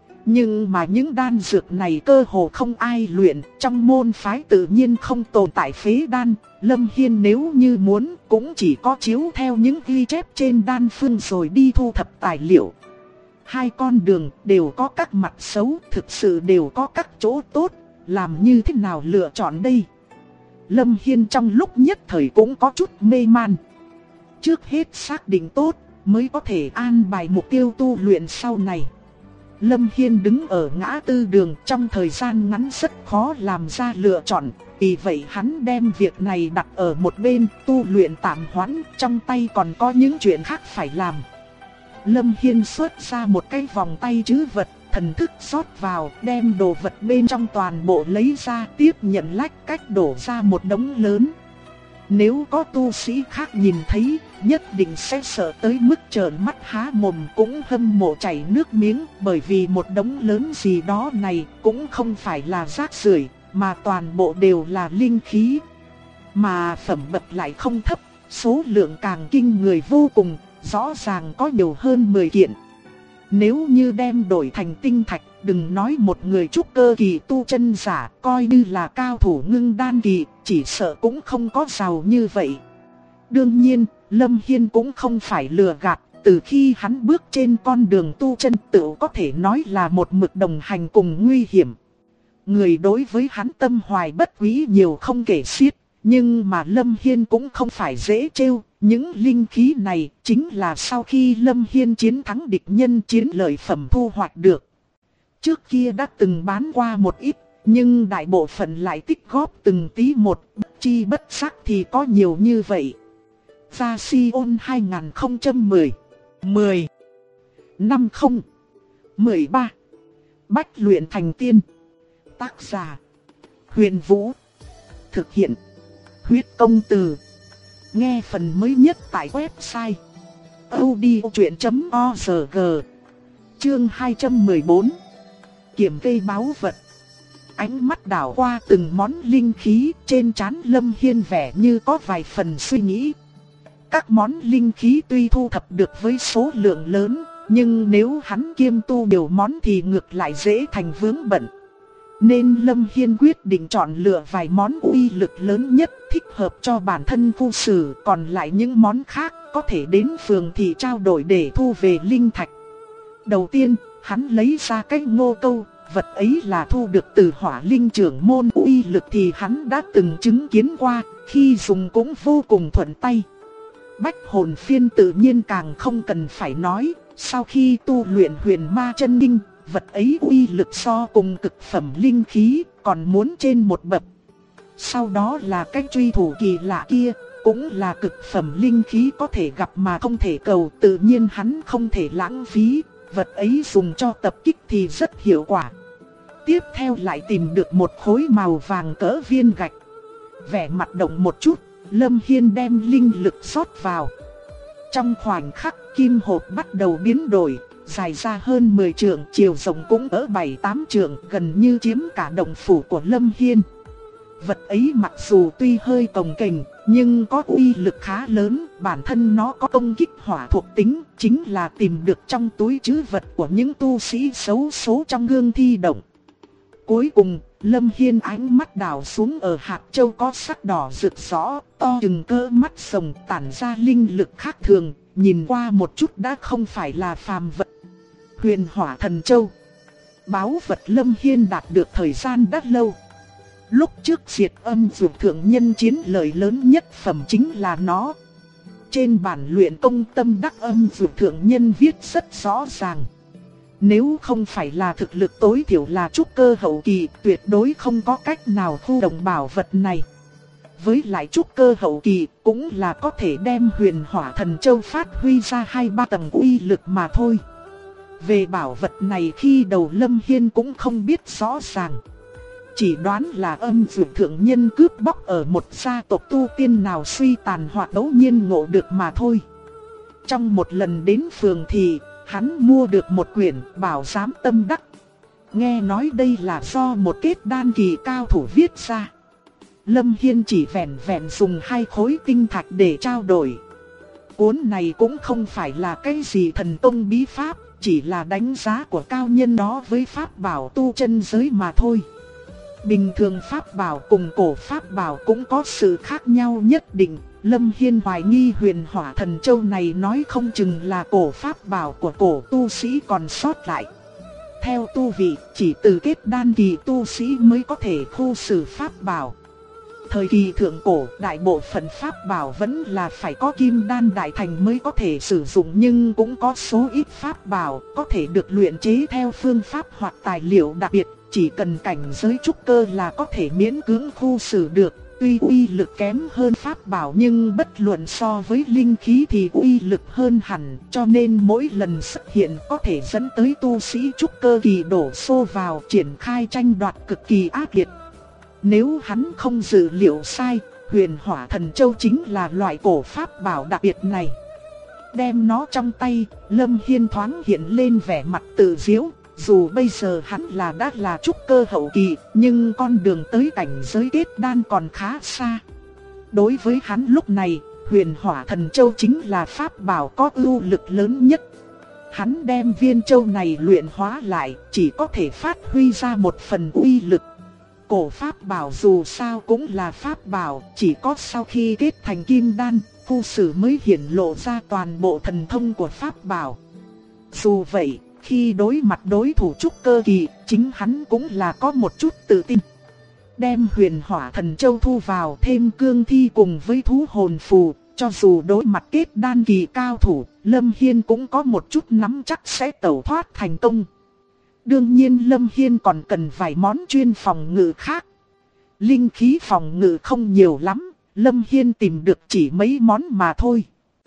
Nhưng mà những đan dược này cơ hồ không ai luyện, trong môn phái tự nhiên không tồn tại phế đan. Lâm Hiên nếu như muốn cũng chỉ có chiếu theo những ghi chép trên đan phương rồi đi thu thập tài liệu. Hai con đường đều có các mặt xấu, thực sự đều có các chỗ tốt, làm như thế nào lựa chọn đây? Lâm Hiên trong lúc nhất thời cũng có chút mê man. Trước hết xác định tốt mới có thể an bài mục tiêu tu luyện sau này. Lâm Hiên đứng ở ngã tư đường, trong thời gian ngắn rất khó làm ra lựa chọn. Vì vậy hắn đem việc này đặt ở một bên, tu luyện tạm hoãn, trong tay còn có những chuyện khác phải làm. Lâm Hiên xuất ra một cái vòng tay trữ vật, thần thức rót vào, đem đồ vật bên trong toàn bộ lấy ra, tiếp nhận lách cách đổ ra một đống lớn. Nếu có tu sĩ khác nhìn thấy, nhất định sẽ sợ tới mức trợn mắt há mồm, cũng hâm mộ chảy nước miếng, bởi vì một đống lớn gì đó này cũng không phải là rác rưởi, mà toàn bộ đều là linh khí. Mà phẩm bậc lại không thấp, số lượng càng kinh người vô cùng, rõ ràng có nhiều hơn 10 kiện. Nếu như đem đổi thành tinh thạch, đừng nói một người trúc cơ kỳ tu chân giả, coi như là cao thủ ngưng đan kỳ, chỉ sợ cũng không có giàu như vậy. Đương nhiên, Lâm Hiên cũng không phải lừa gạt, từ khi hắn bước trên con đường tu chân tự có thể nói là một mực đồng hành cùng nguy hiểm. Người đối với hắn tâm hoài bất quý nhiều không kể xiết, nhưng mà Lâm Hiên cũng không phải dễ trêu. Những linh khí này chính là sau khi Lâm Hiên chiến thắng địch nhân chiến lợi phẩm thu hoạch được. Trước kia đã từng bán qua một ít, nhưng đại bộ phận lại tích góp từng tí một, bất chi bất giác thì có nhiều như vậy. Gia Sion 2010 10 50 13 Bách luyện thành tiên. Tác giả Huyền Vũ. Thực hiện Huyết Công Từ. Nghe phần mới nhất tại website audiochuyện.org. Chương 214. Kiểm kê báu vật. Ánh mắt đảo qua từng món linh khí, trên trán Lâm Hiên vẻ như có vài phần suy nghĩ. Các món linh khí tuy thu thập được với số lượng lớn, nhưng nếu hắn kiêm tu nhiều món thì ngược lại dễ thành vướng bận. Nên Lâm Hiên quyết định chọn lựa vài món uy lực lớn nhất thích hợp cho bản thân phu sử, còn lại những món khác có thể đến phường thị trao đổi để thu về linh thạch. Đầu tiên, hắn lấy ra cái ngô câu, vật ấy là thu được từ Hỏa Linh trưởng môn, uy lực thì hắn đã từng chứng kiến qua, khi dùng cũng vô cùng thuận tay. Bách hồn phiên tự nhiên càng không cần phải nói, sau khi tu luyện huyền ma chân kinh, vật ấy uy lực so cùng cực phẩm linh khí, còn muốn trên một bậc. Sau đó là cái truy thủ kỳ lạ kia, cũng là cực phẩm linh khí có thể gặp mà không thể cầu, tự nhiên hắn không thể lãng phí, vật ấy dùng cho tập kích thì rất hiệu quả. Tiếp theo lại tìm được một khối màu vàng cỡ viên gạch. Vẻ mặt động một chút, Lâm Hiên đem linh lực rót vào. Trong khoảnh khắc kim hộp bắt đầu biến đổi, dài ra hơn 10 trượng, chiều rộng cũng ở 7-8 trượng, gần như chiếm cả động phủ của Lâm Hiên. Vật ấy mặc dù tuy hơi cồng kềnh, nhưng có uy lực khá lớn, bản thân nó có công kích hỏa thuộc tính, chính là tìm được trong túi trữ vật của những tu sĩ xấu số trong gương thi động. Cuối cùng, Lâm Hiên ánh mắt đảo xuống ở hạt châu có sắc đỏ rực rõ, to chừng cỡ mắt rồng, tản ra linh lực khác thường, nhìn qua một chút đã không phải là phàm vật. Huyền Hỏa Thần Châu, báu vật Lâm Hiên đạt được thời gian đã lâu. Lúc trước diệt âm dược thượng nhân chiến lợi lớn nhất phẩm chính là nó. Trên bản luyện công tâm đắc âm dược thượng nhân viết rất rõ ràng. Nếu không phải là thực lực tối thiểu là trúc cơ hậu kỳ, tuyệt đối không có cách nào khu động bảo vật này. Với lại trúc cơ hậu kỳ cũng là có thể đem Huyền Hỏa Thần Châu phát huy ra 2-3 tầng uy lực mà thôi. Về bảo vật này khi đầu Lâm Hiên cũng không biết rõ ràng. Chỉ đoán là âm dược thượng nhân cướp bóc ở một gia tộc tu tiên nào suy tàn hoặc ngẫu nhiên ngộ được mà thôi. Trong một lần đến phường thì hắn mua được một quyển bảo giám tâm đắc. Nghe nói đây là do một kết đan kỳ cao thủ viết ra. Lâm Hiên chỉ vẹn vẹn dùng 2 khối tinh thạch để trao đổi. Cuốn này cũng không phải là cái gì thần tông bí pháp, chỉ là đánh giá của cao nhân đó với pháp bảo tu chân giới mà thôi. Bình thường pháp bảo cùng cổ pháp bảo cũng có sự khác nhau nhất định. Lâm Hiên hoài nghi Huyền Hỏa Thần Châu này nói không chừng là cổ pháp bảo của cổ tu sĩ còn sót lại. Theo tu vị, chỉ từ kết đan kỳ tu sĩ mới có thể khu xử pháp bảo. Thời kỳ thượng cổ, đại bộ phận pháp bảo vẫn là phải có kim đan đại thành mới có thể sử dụng, nhưng cũng có số ít pháp bảo có thể được luyện chế theo phương pháp hoặc tài liệu đặc biệt, chỉ cần cảnh giới trúc cơ là có thể miễn cưỡng khu xử được. Tuy uy lực kém hơn pháp bảo nhưng bất luận so với linh khí thì uy lực hơn hẳn, cho nên mỗi lần xuất hiện có thể dẫn tới tu sĩ trúc cơ kỳ đổ xô vào triển khai tranh đoạt cực kỳ ác liệt. Nếu hắn không dự liệu sai, Huyền Hỏa Thần Châu chính là loại cổ pháp bảo đặc biệt này. Đem nó trong tay, Lâm Hiên thoáng hiện lên vẻ mặt tự diễu. Dù bây giờ hắn đã là trúc cơ hậu kỳ, nhưng con đường tới cảnh giới kết đan còn khá xa. Đối với hắn lúc này, Huyền Hỏa Thần Châu chính là pháp bảo có ưu lực lớn nhất. Hắn đem viên châu này luyện hóa lại, chỉ có thể phát huy ra một phần uy lực. Cổ pháp bảo dù sao cũng là pháp bảo, chỉ có sau khi kết thành kim đan, khu xử mới hiển lộ ra toàn bộ thần thông của pháp bảo. Dù vậy, khi đối mặt đối thủ trúc cơ kỳ, chính hắn cũng là có một chút tự tin. Đem Huyền Hỏa Thần Châu thu vào, thêm cương thi cùng với thú hồn phù, cho dù đối mặt kết đan kỳ cao thủ, Lâm Hiên cũng có một chút nắm chắc sẽ tẩu thoát thành công. Đương nhiên Lâm Hiên còn cần vài món chuyên phòng ngự khác. Linh khí phòng ngự không nhiều lắm, Lâm Hiên tìm được chỉ mấy món mà thôi.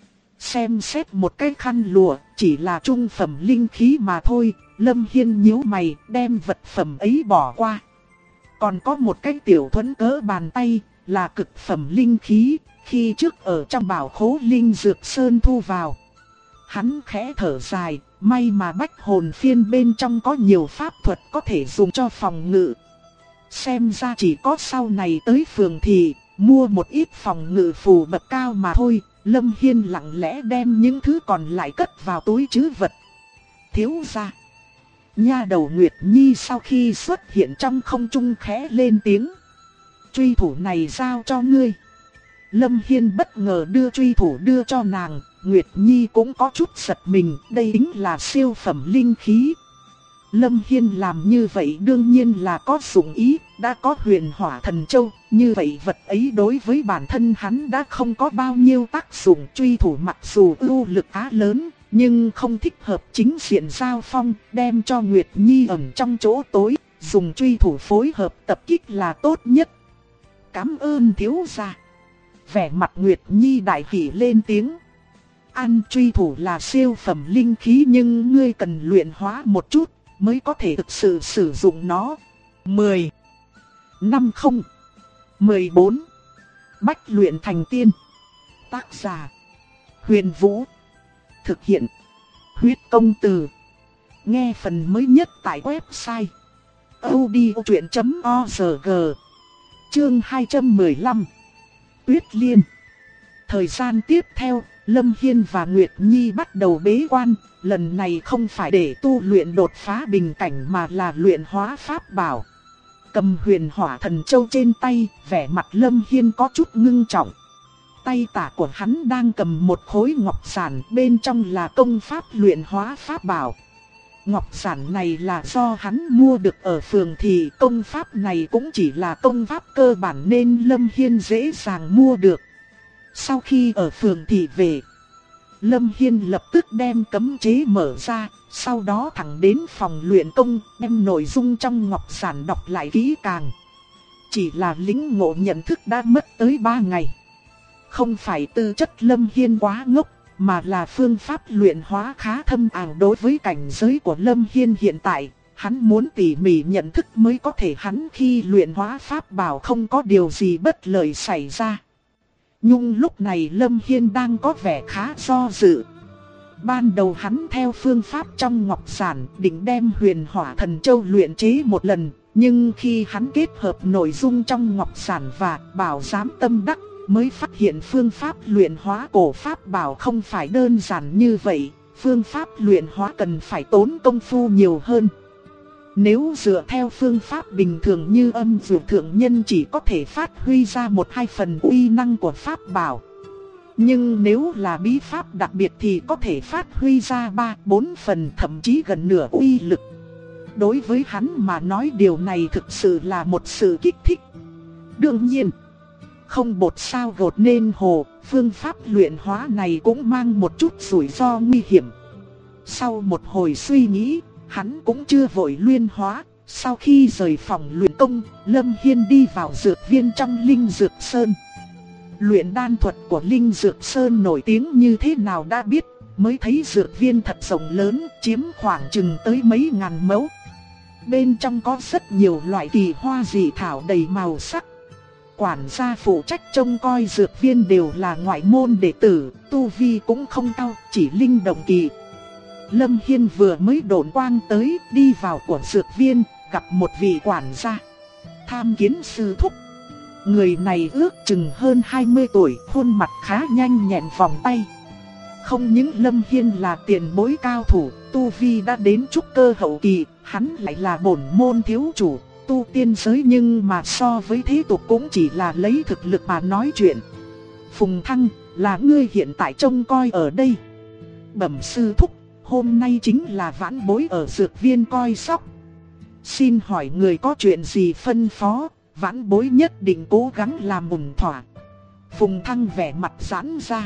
Xem xét một cái khăn lụa, chỉ là trung phẩm linh khí mà thôi, Lâm Hiên nhíu mày, đem vật phẩm ấy bỏ qua. Còn có một cái tiểu thuẫn cỡ bàn tay, là cực phẩm linh khí, khi trước ở trong bảo khố linh dược sơn thu vào. Hắn khẽ thở dài, may mà bách hồn phiên bên trong có nhiều pháp thuật có thể dùng cho phòng ngự. Xem ra chỉ có sau này tới phường thì mua một ít phòng ngự phù bậc cao mà thôi. Lâm Hiên lặng lẽ đem những thứ còn lại cất vào túi trữ vật. Thiếu gia, nha đầu Nguyệt Nhi sau khi xuất hiện trong không trung khẽ lên tiếng. Truy thủ này giao cho ngươi. Lâm Hiên bất ngờ đưa truy thủ đưa cho nàng. Nguyệt Nhi cũng có chút giật mình, đây chính là siêu phẩm linh khí. Lâm Hiên làm như vậy đương nhiên là có dụng ý, đã có Huyền Hỏa Thần Châu, như vậy vật ấy đối với bản thân hắn đã không có bao nhiêu tác dụng. Truy thủ mặc dù ưu lực khá lớn, nhưng không thích hợp chính diện giao phong, đem cho Nguyệt Nhi ẩn trong chỗ tối, dùng truy thủ phối hợp tập kích là tốt nhất. Cảm ơn thiếu gia. Vẻ mặt Nguyệt Nhi đại hỉ lên tiếng. An truy thủ là siêu phẩm linh khí nhưng ngươi cần luyện hóa một chút mới có thể thực sự sử dụng nó. 10. 50. 14. Bách luyện thành tiên. Tác giả: Huyền Vũ. Thực hiện: Huyết Công Từ. Nghe phần mới nhất tại website audiochuyện.org. Chương 215. Tuyết Liên. Thời gian tiếp theo, Lâm Hiên và Nguyệt Nhi bắt đầu bế quan. Lần này không phải để tu luyện đột phá bình cảnh mà là luyện hóa pháp bảo. Cầm Huyền Hỏa Thần Châu trên tay, vẻ mặt Lâm Hiên có chút ngưng trọng. Tay tả của hắn đang cầm một khối ngọc giản, bên trong là công pháp luyện hóa pháp bảo. Ngọc giản này là do hắn mua được ở phường thị, công pháp này cũng chỉ là công pháp cơ bản nên Lâm Hiên dễ dàng mua được. Sau khi ở phường thị về, Lâm Hiên lập tức đem cấm chế mở ra, sau đó thẳng đến phòng luyện công, đem nội dung trong ngọc giản đọc lại kỹ càng. Chỉ là lĩnh ngộ nhận thức đã mất tới 3 ngày. Không phải tư chất Lâm Hiên quá ngốc, mà là phương pháp luyện hóa khá thâm ảo đối với cảnh giới của Lâm Hiên hiện tại. Hắn muốn tỉ mỉ nhận thức mới có thể hắn khi luyện hóa pháp bảo không có điều gì bất lợi xảy ra. Nhưng lúc này Lâm Hiên đang có vẻ khá do dự. Ban đầu hắn theo phương pháp trong ngọc giản định đem Huyền Hỏa Thần Châu luyện chế một lần. Nhưng khi hắn kết hợp nội dung trong ngọc giản và bảo giám tâm đắc, mới phát hiện phương pháp luyện hóa cổ pháp bảo không phải đơn giản như vậy. Phương pháp luyện hóa cần phải tốn công phu nhiều hơn. Nếu dựa theo phương pháp bình thường như âm dược thượng nhân chỉ có thể phát huy ra 1-2 phần uy năng của pháp bảo. Nhưng nếu là bí pháp đặc biệt thì có thể phát huy ra 3-4 phần, thậm chí gần nửa uy lực. Đối với hắn mà nói điều này thực sự là một sự kích thích. Đương nhiên, không bột sao gột nên hồ, phương pháp luyện hóa này cũng mang một chút rủi ro nguy hiểm. Sau một hồi suy nghĩ, hắn cũng chưa vội luyện hóa. Sau khi rời phòng luyện công, Lâm Hiên đi vào dược viên trong Linh Dược Sơn. Luyện đan thuật của Linh Dược Sơn nổi tiếng như thế nào đã biết, mới thấy dược viên thật rộng lớn, chiếm khoảng chừng tới mấy ngàn mẫu. Bên trong có rất nhiều loại kỳ hoa dị thảo đầy màu sắc. Quản gia phụ trách trông coi dược viên đều là ngoại môn đệ tử, tu vi cũng không cao, chỉ linh động kỳ. Lâm Hiên vừa mới độn quang tới, đi vào của dược viên, gặp một vị quản gia. Tham kiến sư thúc. Người này ước chừng hơn 20 tuổi, khuôn mặt khá nhanh nhẹn vòng tay. Không những Lâm Hiên là tiền bối cao thủ, tu vi đã đến trúc cơ hậu kỳ, hắn lại là bổn môn thiếu chủ, tu tiên giới, nhưng mà so với thế tục cũng chỉ là lấy thực lực mà nói chuyện. Phùng Thăng, là ngươi hiện tại trông coi ở đây. Bẩm sư thúc, hôm nay chính là vãn bối ở dược viên coi sóc. Xin hỏi người có chuyện gì phân phó, vãn bối nhất định cố gắng làm ổn thỏa. Phùng Thăng vẻ mặt giãn ra.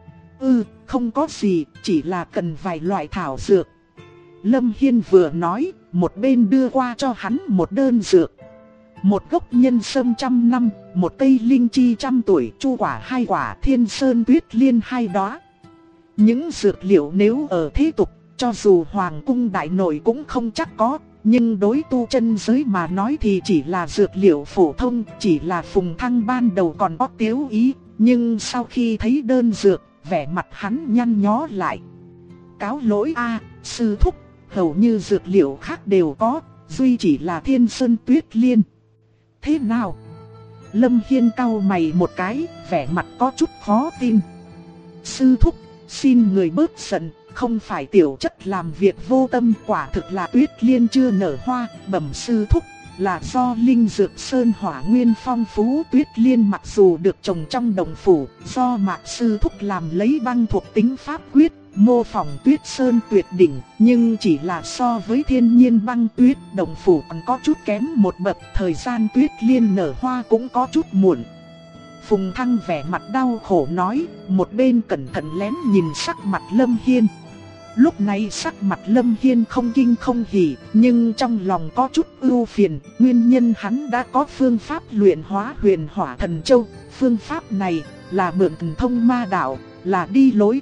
Không có gì, chỉ là cần vài loại thảo dược. Lâm Hiên vừa nói, một bên đưa qua cho hắn một đơn dược. Một gốc nhân sâm 100 năm, một cây linh chi 100 tuổi, chu quả 2 quả, thiên sơn tuyết liên 2 đóa. Những dược liệu nếu ở thế tục, cho dù hoàng cung đại nội cũng không chắc có. Nhưng đối tu chân giới mà nói thì chỉ là dược liệu phổ thông, chỉ là Phùng Thăng ban đầu còn có tiếu ý. Nhưng sau khi thấy đơn dược, vẻ mặt hắn nhăn nhó lại. Cáo lỗi a, sư thúc, hầu như dược liệu khác đều có, duy chỉ là thiên sơn tuyết liên. Thế nào? Lâm Hiên cau mày một cái, vẻ mặt có chút khó tin. Sư thúc, xin người bớt giận, không phải tiểu chất làm việc vô tâm, quả thực là tuyết liên chưa nở hoa. Bẩm sư thúc, là do Linh Dược Sơn hỏa nguyên phong phú. Tuyết liên mặc dù được trồng trong đồng phủ, do Mạc sư thúc làm lấy băng thuộc tính pháp quyết, mô phỏng tuyết sơn tuyệt đỉnh, nhưng chỉ là so với thiên nhiên băng tuyết, đồng phủ còn có chút kém một bậc. Thời gian tuyết liên nở hoa cũng có chút muộn. Phùng Thăng vẻ mặt đau khổ nói, một bên cẩn thận lén nhìn sắc mặt Lâm Hiên. Lúc này sắc mặt Lâm Hiên không kinh không hỉ, nhưng trong lòng có chút ưu phiền. Nguyên nhân hắn đã có phương pháp luyện hóa Huyền Hỏa Thần Châu. Phương pháp này là mượn thần thông ma đạo, là đi lối tắt,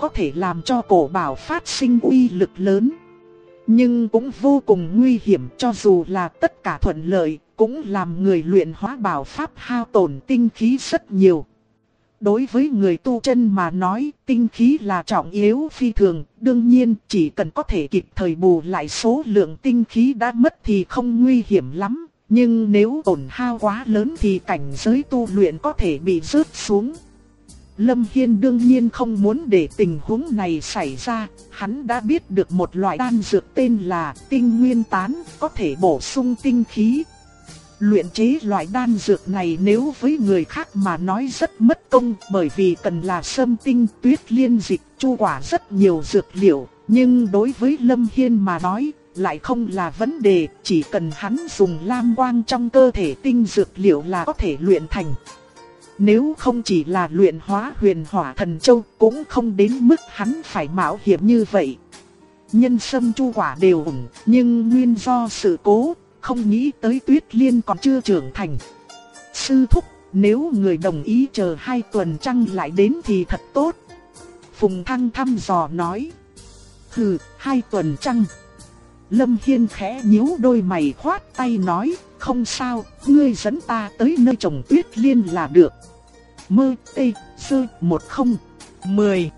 có thể làm cho cổ bảo phát sinh uy lực lớn. Nhưng cũng vô cùng nguy hiểm, cho dù là tất cả thuận lợi, cũng làm người luyện hóa bảo pháp hao tổn tinh khí rất nhiều. Đối với người tu chân mà nói, tinh khí là trọng yếu phi thường, đương nhiên chỉ cần có thể kịp thời bù lại số lượng tinh khí đã mất thì không nguy hiểm lắm. Nhưng nếu tổn hao quá lớn thì cảnh giới tu luyện có thể bị rớt xuống. Lâm Hiên đương nhiên không muốn để tình huống này xảy ra, hắn đã biết được một loại đan dược tên là tinh nguyên tán, có thể bổ sung tinh khí. Luyện chế loại đan dược này nếu với người khác mà nói rất mất công, bởi vì cần là sâm tinh, tuyết liên dịch, chu quả rất nhiều dược liệu, nhưng đối với Lâm Hiên mà nói lại không là vấn đề, chỉ cần hắn dùng lam quang trong cơ thể tinh dược liệu là có thể luyện thành. Nếu không chỉ là luyện hóa huyền hỏa thần châu cũng không đến mức hắn phải mạo hiểm như vậy. Nhân sâm chu quả đều ổn, nhưng nguyên do sự cố, không nghĩ tới tuyết liên còn chưa trưởng thành. Sư thúc, nếu người đồng ý chờ 2 tuần trăng lại đến thì thật tốt. Phùng Thăng thăm dò nói. Hừ, 2 tuần trăng. Lâm Hiên khẽ nhíu đôi mày khoát tay nói, không sao, ngươi dẫn ta tới nơi trồng tuyết liên là được. Mơ tê sơ 10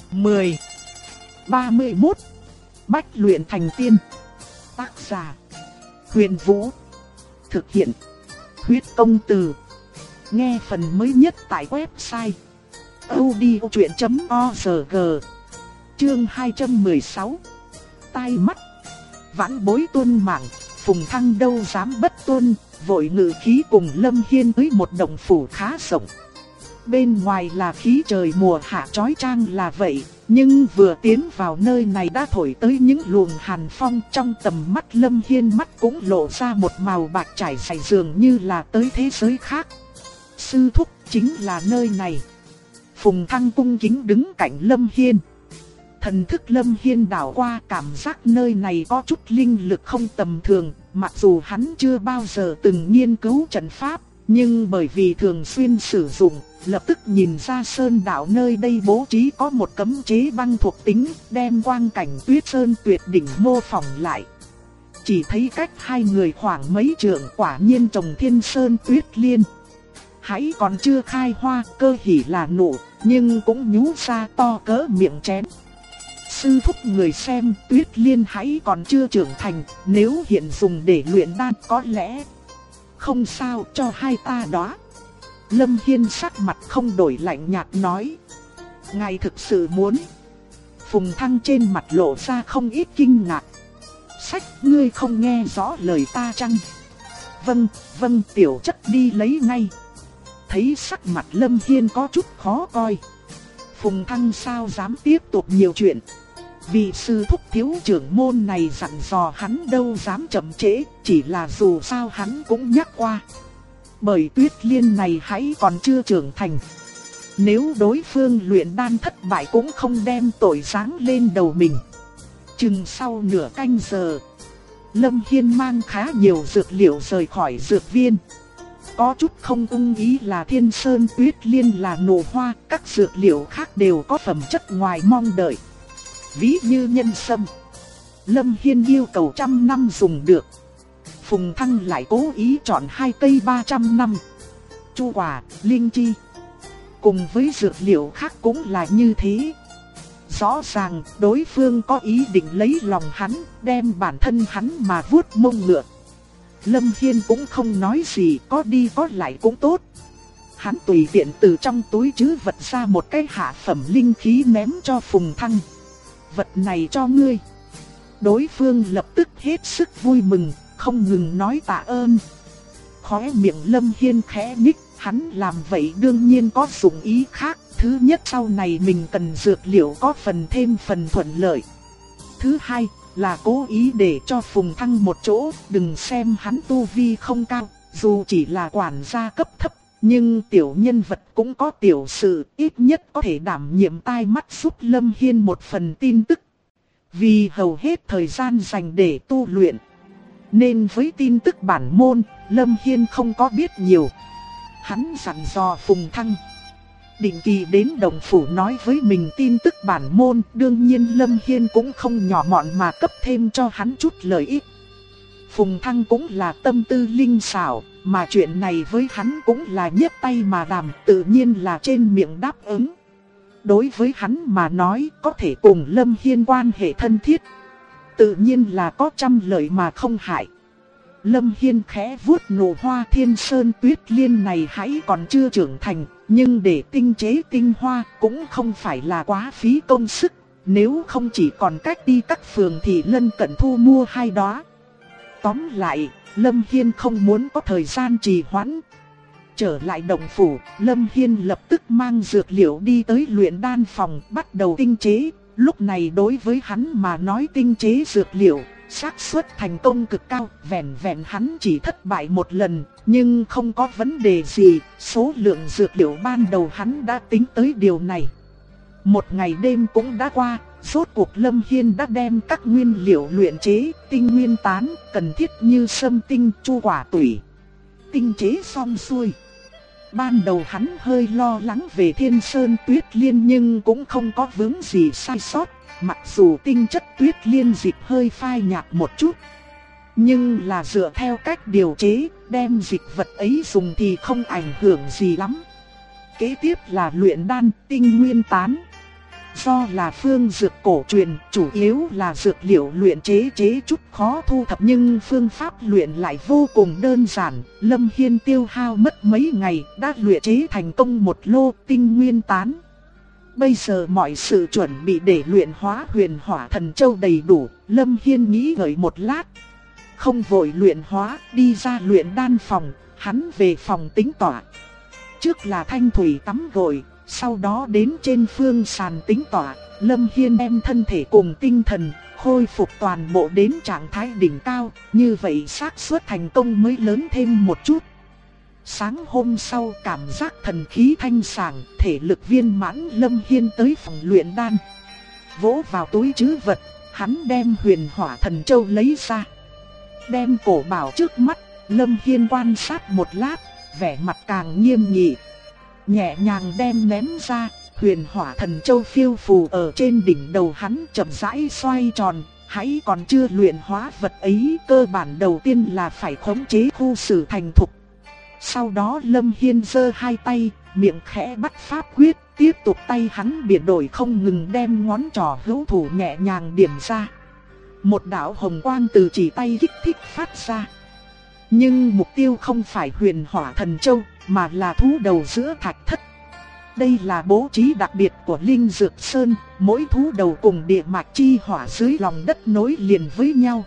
31 Bách luyện thành tiên. Tác giả Huyền Vũ. Thực hiện Huyết Công Từ. Nghe phần mới nhất tại website audiochuyện.org. Chương 216. Tai mắt. Vãn bối tuân mạng, Phùng Thăng đâu dám bất tuân, vội ngự khí cùng Lâm Hiên tới một động phủ khá rộng. Bên ngoài là khí trời mùa hạ chói chang là vậy, nhưng vừa tiến vào nơi này đã thổi tới những luồng hàn phong, trong tầm mắt Lâm Hiên mắt cũng lộ ra một màu bạc trải dài dường như là tới thế giới khác. Sư thúc, chính là nơi này. Phùng Thăng cung kính đứng cạnh Lâm Hiên. Thần thức Lâm Hiên đảo qua, cảm giác nơi này có chút linh lực không tầm thường, mặc dù hắn chưa bao giờ từng nghiên cứu trận pháp, nhưng bởi vì thường xuyên sử dụng, lập tức nhìn ra sơn đạo nơi đây bố trí có một cấm chế băng thuộc tính, đem quang cảnh tuyết sơn tuyệt đỉnh mô phỏng lại. Chỉ thấy cách hai người khoảng mấy trượng, quả nhiên trồng thiên sơn tuyết liên. Hãy còn chưa khai hoa, cơ hỉ là nụ, nhưng cũng nhú ra to cỡ miệng chén. Sư thúc người xem, tuyết liên hãy còn chưa trưởng thành, nếu hiện dùng để luyện đan có lẽ không sao, cho hai ta đó. Lâm Hiên sắc mặt không đổi, lạnh nhạt nói. Ngài thực sự muốn? Phùng Thăng trên mặt lộ ra không ít kinh ngạc. Sách, ngươi không nghe rõ lời ta chăng? Vâng, tiểu chất đi lấy ngay. Thấy sắc mặt Lâm Hiên có chút khó coi, Phùng Thăng sao dám tiếp tục nhiều chuyện. Vì sư thúc thiếu trưởng môn này dặn dò hắn đâu dám chậm trễ, chỉ là dù sao hắn cũng nhắc qua. Bởi tuyết liên này hãy còn chưa trưởng thành, nếu đối phương luyện đan thất bại cũng không đem tội giáng lên đầu mình. Chừng sau nửa canh giờ, Lâm Hiên mang khá nhiều dược liệu rời khỏi dược viên. Có chút không ưng ý là thiên sơn tuyết liên là nổ hoa, các dược liệu khác đều có phẩm chất ngoài mong đợi. Ví như nhân sâm, Lâm Hiên yêu cầu 100 năm dùng được, Phùng Thăng lại cố ý chọn 2 cây 300 năm. Chu quả, linh chi, cùng với dược liệu khác cũng là như thế. Rõ ràng đối phương có ý định lấy lòng hắn, đem bản thân hắn mà vuốt mông ngựa. Lâm Hiên cũng không nói gì, có đi có lại cũng tốt. Hắn tùy tiện từ trong túi trữ vật ra một cái hạ phẩm linh khí ném cho Phùng Thăng. Vật này cho ngươi. Đối phương lập tức hết sức vui mừng, không ngừng nói tạ ơn. Khóe miệng Lâm Hiên khẽ nhích, hắn làm vậy đương nhiên có dụng ý khác. Thứ nhất, sau này mình cần dược liệu có phần thêm phần thuận lợi. Thứ hai là cố ý để cho Phùng Thăng một chỗ, đừng xem hắn tu vi không cao, dù chỉ là quản gia cấp thấp, nhưng tiểu nhân vật cũng có tiểu sự, ít nhất có thể đảm nhiệm tai mắt giúp Lâm Hiên một phần tin tức. Vì hầu hết thời gian dành để tu luyện, nên với tin tức bản môn, Lâm Hiên không có biết nhiều. Hắn dặn dò Phùng Thăng, định kỳ đến đồng phủ nói với mình tin tức bản môn. Đương nhiên Lâm Hiên cũng không nhỏ mọn mà cấp thêm cho hắn chút lợi ích. Phùng Thăng cũng là tâm tư linh xảo, mà chuyện này với hắn cũng là nhấc tay mà làm, tự nhiên là trên miệng đáp ứng. Đối với hắn mà nói, có thể cùng Lâm Hiên quan hệ thân thiết, tự nhiên là có trăm lợi mà không hại. Lâm Hiên khẽ vuốt nụ hoa Thiên Sơn Tuyết Liên này hãy còn chưa trưởng thành, nhưng để tinh chế tinh hoa cũng không phải là quá phí công sức. Nếu không chỉ còn cách đi các phường thì lân cận thu mua hai đóa. Tóm lại, Lâm Hiên không muốn có thời gian trì hoãn. Trở lại động phủ, Lâm Hiên lập tức mang dược liệu đi tới luyện đan phòng bắt đầu tinh chế. Lúc này đối với hắn mà nói tinh chế dược liệu, xác suất thành công cực cao, vẹn vẹn hắn chỉ thất bại một lần, nhưng không có vấn đề gì, số lượng dược liệu ban đầu hắn đã tính tới điều này. Một ngày đêm cũng đã qua, rốt cuộc Lâm Hiên đã đem các nguyên liệu luyện chế, tinh nguyên tán, cần thiết như sâm tinh, chu quả tủy, tinh chế xong xuôi. Ban đầu hắn hơi lo lắng về Thiên Sơn Tuyết Liên nhưng cũng không có vướng gì sai sót. Mặc dù tinh chất tuyết liên dịch hơi phai nhạt một chút, nhưng là dựa theo cách điều chế, đem dịch vật ấy dùng thì không ảnh hưởng gì lắm. Kế tiếp là luyện đan, tinh nguyên tán. Do là phương dược cổ truyền, chủ yếu là dược liệu luyện chế chút khó thu thập nhưng phương pháp luyện lại vô cùng đơn giản. Lâm Hiên tiêu hao mất mấy ngày đã luyện chế thành công một lô tinh nguyên tán. Bây giờ mọi sự chuẩn bị để luyện hóa Huyền Hỏa Thần Châu đầy đủ. Lâm Hiên nghĩ ngợi một lát, không vội luyện hóa, đi ra luyện đan phòng. Hắn về phòng tính tọa. Trước là thanh thủy tắm gội, sau đó đến trên phương sàn tính tọa. Lâm Hiên đem thân thể cùng tinh thần khôi phục toàn bộ đến trạng thái đỉnh cao, như vậy xác suất thành công mới lớn thêm một chút. Sáng hôm sau cảm giác thần khí thanh sảng, thể lực viên mãn, Lâm Hiên tới phòng luyện đan. Vỗ vào túi trữ vật, hắn đem Huyền Hỏa Thần Châu lấy ra. Đem cổ bảo trước mắt, Lâm Hiên quan sát một lát, vẻ mặt càng nghiêm nghị. Nhẹ nhàng đem ném ra, Huyền Hỏa Thần Châu phiêu phù ở trên đỉnh đầu hắn chậm rãi xoay tròn. Hãy còn chưa luyện hóa vật ấy, cơ bản đầu tiên là phải khống chế khu xử thành thục. Sau đó Lâm Hiên giơ hai tay, miệng khẽ bắt pháp quyết, tiếp tục tay hắn biến đổi không ngừng đem ngón trỏ hữu thủ nhẹ nhàng điểm ra. Một đạo hồng quang từ chỉ tay kích thích phát ra. Nhưng mục tiêu không phải Huyền Hỏa Thần Châu, mà là thú đầu giữa thạch thất. Đây là bố trí đặc biệt của Linh Dược Sơn, mỗi thú đầu cùng địa mạch chi hỏa dưới lòng đất nối liền với nhau.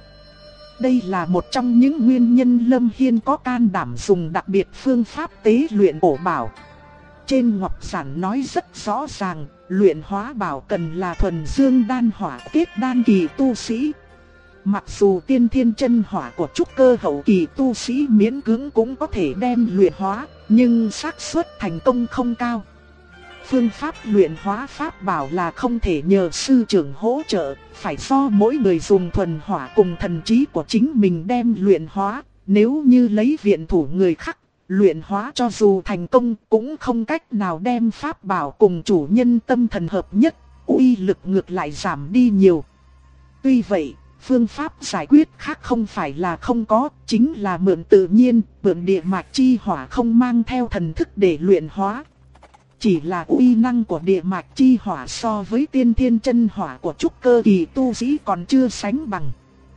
Đây là một trong những nguyên nhân Lâm Hiên có can đảm dùng đặc biệt phương pháp tế luyện cổ bảo. Trên ngọc giản nói rất rõ ràng, luyện hóa bảo cần là thuần dương đan hỏa kết đan kỳ tu sĩ. Mặc dù tiên thiên chân hỏa của trúc cơ hậu kỳ tu sĩ miễn cưỡng cũng có thể đem luyện hóa, nhưng xác suất thành công không cao. Phương pháp luyện hóa pháp bảo là không thể nhờ sư trưởng hỗ trợ, phải do mỗi người dùng thuần hỏa cùng thần trí của chính mình đem luyện hóa. Nếu như lấy viện thủ người khác, luyện hóa cho dù thành công cũng không cách nào đem pháp bảo cùng chủ nhân tâm thần hợp nhất, uy lực ngược lại giảm đi nhiều. Tuy vậy, phương pháp giải quyết khác không phải là không có, chính là mượn tự nhiên, mượn địa mạch chi hỏa không mang theo thần thức để luyện hóa. Chỉ là uy năng của địa mạch chi hỏa so với tiên thiên chân hỏa của trúc cơ kỳ tu sĩ còn chưa sánh bằng.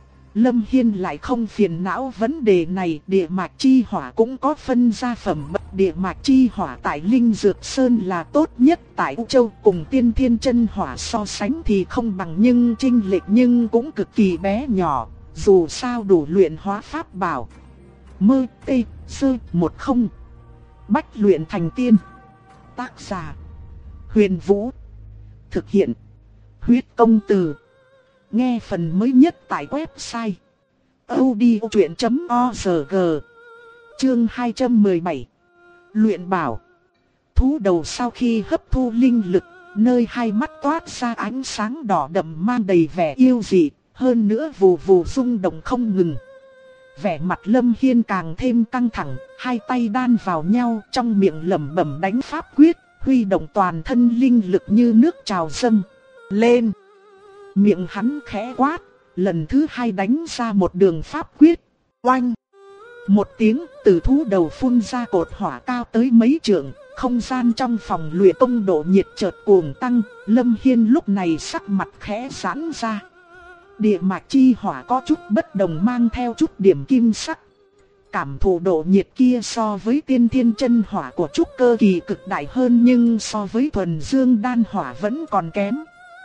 Lâm Hiên lại không phiền não vấn đề này, địa mạch chi hỏa cũng có phân gia phẩm bậc. Địa mạch chi hỏa tại Linh Dược Sơn là tốt nhất tại U Châu, cùng tiên thiên chân hỏa so sánh thì không bằng nhưng chênh lệch nhưng cũng cực kỳ bé nhỏ, dù sao đủ luyện hóa pháp bảo. Mơ tê sơ 10 Bách luyện thành tiên. Tác giả Huyền Vũ. Thực hiện Huyết Công Từ. Nghe phần mới nhất tại website audiochuyện.org. Chương 217. Luyện bảo. Thú đầu sau khi hấp thu linh lực, nơi hai mắt toát ra ánh sáng đỏ đậm mang đầy vẻ yêu dị, hơn nữa vù vù rung động không ngừng. Vẻ mặt Lâm Hiên càng thêm căng thẳng, hai tay đan vào nhau, trong miệng lẩm bẩm đánh pháp quyết. huy động toàn thân linh lực như nước trào dâng lên. Miệng hắn khẽ quát, lần thứ hai đánh ra một đường pháp quyết. Oanh! Một tiếng, từ thú đầu phun ra cột hỏa cao tới mấy trượng, không gian trong phòng luyện công độ nhiệt chợt cuồng tăng. Lâm Hiên lúc này sắc mặt khẽ giãn ra. Địa mạch chi hỏa có chút bất đồng, mang theo chút điểm kim sắc. Cảm thụ độ nhiệt kia so với tiên thiên chân hỏa của trúc cơ kỳ cực đại hơn, nhưng so với thuần dương đan hỏa vẫn còn kém.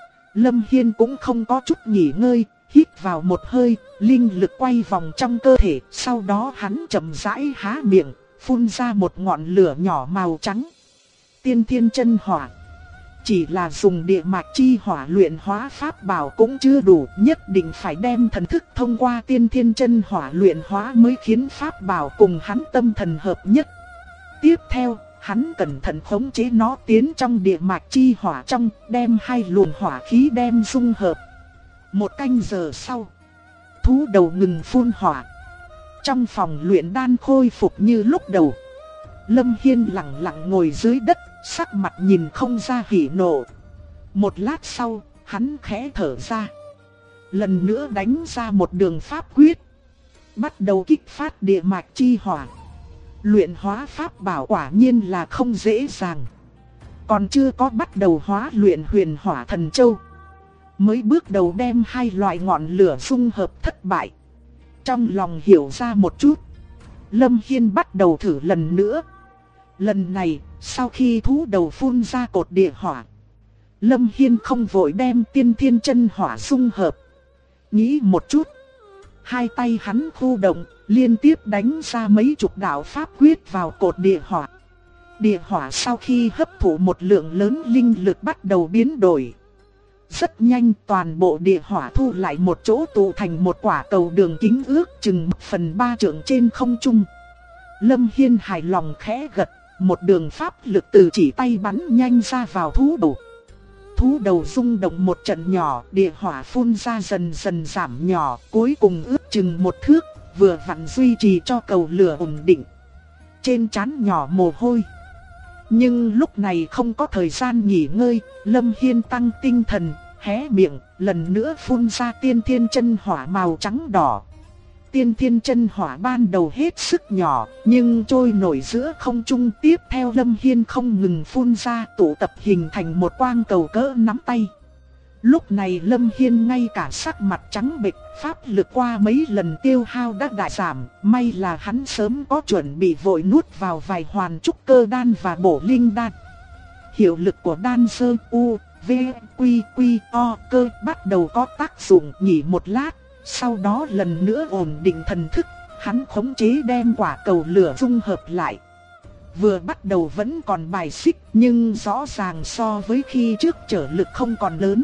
Lâm Hiên cũng không có chút nghỉ ngơi, hít vào một hơi, linh lực quay vòng trong cơ thể, sau đó hắn chậm rãi há miệng, phun ra một ngọn lửa nhỏ màu trắng. Tiên thiên chân hỏa. Chỉ là dùng địa mạch chi hỏa luyện hóa pháp bảo cũng chưa đủ, nhất định phải đem thần thức thông qua tiên thiên chân hỏa luyện hóa mới khiến pháp bảo cùng hắn tâm thần hợp nhất. Tiếp theo, hắn cẩn thận khống chế nó tiến trong địa mạch chi hỏa trong, đem hai luồng hỏa khí đem dung hợp. Một canh giờ sau, thú đầu ngừng phun hỏa. Trong phòng luyện đan khôi phục như lúc đầu. Lâm Hiên lặng lặng ngồi dưới đất, sắc mặt nhìn không ra hỉ nộ. Một lát sau, hắn khẽ thở ra. Lần nữa đánh ra một đường pháp quyết. Bắt đầu kích phát địa mạch chi hỏa. Luyện hóa pháp bảo quả nhiên là không dễ dàng. Còn chưa có bắt đầu hóa luyện huyền hỏa thần châu, mới bước đầu đem hai loại ngọn lửa dung hợp thất bại. Trong lòng hiểu ra một chút, Lâm Hiên bắt đầu thử lần nữa. Lần này, sau khi thú đầu phun ra cột địa hỏa, Lâm Hiên không vội đem tiên thiên chân hỏa dung hợp. Nghĩ một chút, hai tay hắn khu động, liên tiếp đánh ra mấy chục đạo pháp quyết vào cột địa hỏa. Địa hỏa sau khi hấp thụ một lượng lớn linh lực bắt đầu biến đổi. Rất nhanh toàn bộ địa hỏa thu lại một chỗ, tụ thành một quả cầu đường kính ước chừng 1/3 trượng trên không trung. Lâm Hiên hài lòng khẽ gật, một đường pháp lực từ chỉ tay bắn nhanh ra vào thú đầu. Thú đầu rung động một trận nhỏ, địa hỏa phun ra dần dần giảm nhỏ, cuối cùng ước chừng 1 thước, vừa vặn duy trì cho cầu lửa ổn định. Trên trán nhỏ mồ hôi. Nhưng lúc này không có thời gian nghỉ ngơi, Lâm Hiên tăng tinh thần, hé miệng, lần nữa phun ra tiên thiên chân hỏa màu trắng đỏ. Tiên thiên chân hỏa ban đầu hết sức nhỏ, nhưng trôi nổi giữa không trung. Tiếp theo Lâm Hiên không ngừng phun ra, tụ tập hình thành một quang cầu cỡ nắm tay. Lúc này Lâm Hiên ngay cả sắc mặt trắng bệch, pháp lực qua mấy lần tiêu hao đã đại giảm. May là hắn sớm có chuẩn bị, vội nuốt vào vài hoàn trúc cơ đan và bổ linh đan. Hiệu lực của đan sơ U, V, Quy, Quy, O cơ bắt đầu có tác dụng. Nghỉ một lát, sau đó lần nữa ổn định thần thức, hắn khống chế đem quả cầu lửa dung hợp lại. Vừa bắt đầu vẫn còn bài xích, nhưng rõ ràng so với khi trước trở lực không còn lớn.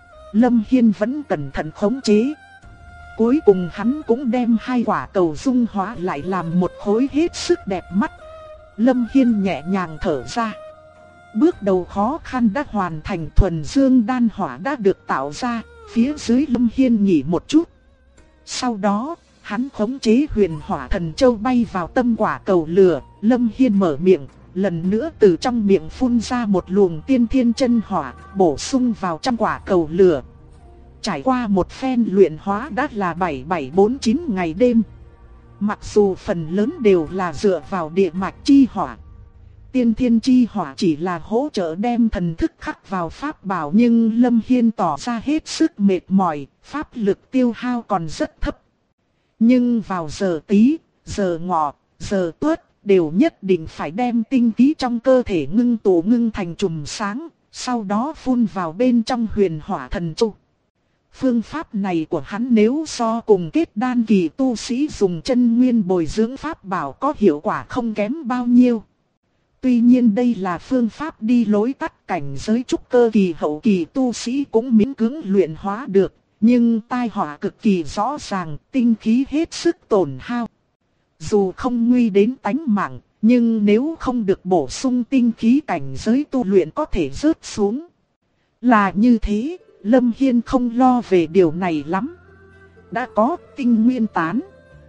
Lâm Hiên vẫn cẩn thận khống chế. Cuối cùng hắn cũng đem hai quả cầu dung hóa lại làm một khối hết sức đẹp mắt. Lâm Hiên nhẹ nhàng thở ra. Bước đầu khó khăn đã hoàn thành, thuần dương đan hỏa đã được tạo ra. Phía dưới Lâm Hiên nghỉ một chút. Sau đó, hắn khống chế huyền hỏa thần châu bay vào tâm quả cầu lửa. Lâm Hiên mở miệng, lần nữa từ trong miệng phun ra một luồng tiên thiên chân hỏa, bổ sung vào trong quả cầu lửa. Trải qua một phen luyện hóa đã là 7749 ngày đêm. Mặc dù phần lớn đều là dựa vào địa mạch chi hỏa, tiên thiên chi hỏa chỉ là hỗ trợ đem thần thức khắc vào pháp bảo, nhưng Lâm Hiên tỏ ra hết sức mệt mỏi, pháp lực tiêu hao còn rất thấp. Nhưng vào giờ Tý, giờ Ngọ, giờ Tuất đều nhất định phải đem tinh khí trong cơ thể ngưng tụ ngưng thành chùm sáng, sau đó phun vào bên trong huyền hỏa thần châu. Phương pháp này của hắn nếu so cùng kết đan kỳ tu sĩ dùng chân nguyên bồi dưỡng pháp bảo có hiệu quả không kém bao nhiêu. Tuy nhiên đây là phương pháp đi lối tắt, cảnh giới trúc cơ kỳ hậu kỳ tu sĩ cũng miễn cưỡng luyện hóa được, nhưng tai họa cực kỳ rõ ràng, tinh khí hết sức tổn hao. Dù không nguy đến tánh mạng, nhưng nếu không được bổ sung tinh khí, cảnh giới tu luyện có thể rớt xuống. Là như thế, Lâm Hiên không lo về điều này lắm. Đã có tinh nguyên tán,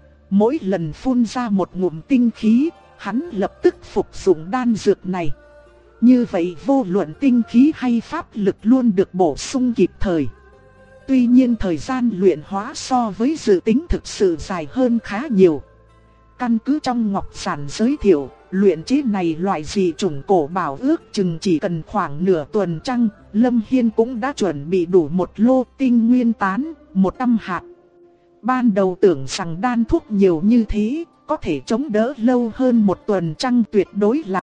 mỗi lần phun ra một ngụm tinh khí, hắn lập tức phục dụng đan dược này. Như vậy vô luận tinh khí hay pháp lực luôn được bổ sung kịp thời. Tuy nhiên thời gian luyện hóa so với dự tính thực sự dài hơn khá nhiều. Căn cứ trong ngọc giản giới thiệu, luyện chế này loại dị chủng cổ bảo ước chừng chỉ cần khoảng nửa tuần trăng. Lâm Hiên cũng đã chuẩn bị đủ một lô tinh nguyên tán, 100 hạt. Ban đầu tưởng rằng đan thuốc nhiều như thế, có thể chống đỡ lâu hơn một tuần trăng tuyệt đối là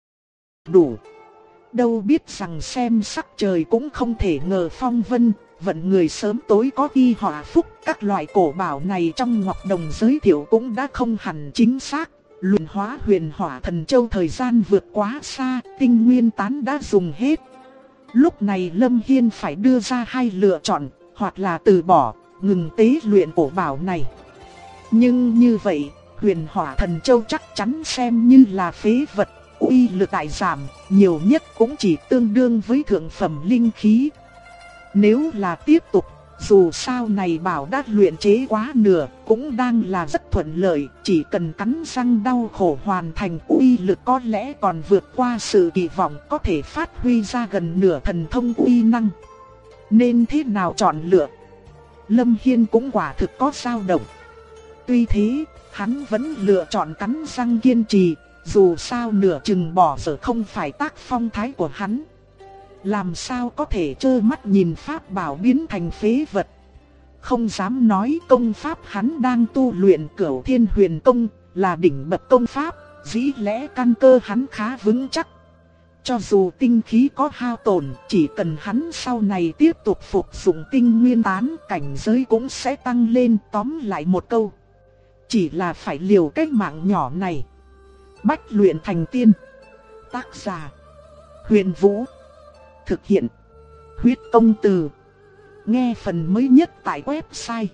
đủ. Đâu biết rằng xem sắc trời cũng không thể ngờ phong vân, vận người sớm tối có ghi họa phúc. Các loại cổ bảo này trong ngọc đồng giới thiệu cũng đã không hẳn chính xác. Luyện hóa huyền hỏa thần châu thời gian vượt quá xa, tinh nguyên tán đã dùng hết. Lúc này Lâm Hiên phải đưa ra hai lựa chọn, hoặc là từ bỏ, ngừng tế luyện cổ bảo này. Nhưng như vậy, huyền hỏa thần châu chắc chắn xem như là phế vật, uy lực đại giảm, nhiều nhất cũng chỉ tương đương với thượng phẩm linh khí. Nếu là tiếp tục, dù sao này bảo đã luyện chế quá nửa, cũng đang là rất thuận lợi, chỉ cần cắn răng đau khổ hoàn thành, uy lực có lẽ còn vượt qua sự kỳ vọng, có thể phát huy ra gần nửa thần thông uy năng. Nên thế nào chọn lựa? Lâm Hiên cũng quả thực có dao động. Tuy thế, hắn vẫn lựa chọn cắn răng kiên trì, dù sao nửa chừng bỏ dở không phải tác phong thái của hắn. Làm sao có thể trơ mắt nhìn pháp bảo biến thành phế vật. Không dám nói công pháp hắn đang tu luyện Cửu Thiên Huyền Công là đỉnh bậc công pháp, dĩ lẽ căn cơ hắn khá vững chắc. Cho dù tinh khí có hao tổn, chỉ cần hắn sau này tiếp tục phục dụng tinh nguyên tán, cảnh giới cũng sẽ tăng lên. Tóm lại một câu, chỉ là phải liều cái mạng nhỏ này. Bách luyện thành tiên. Tác giả: Huyền Vũ. Thực hiện: Huyết Công Từ. Nghe phần mới nhất tại website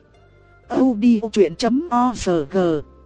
audiochuyện.org.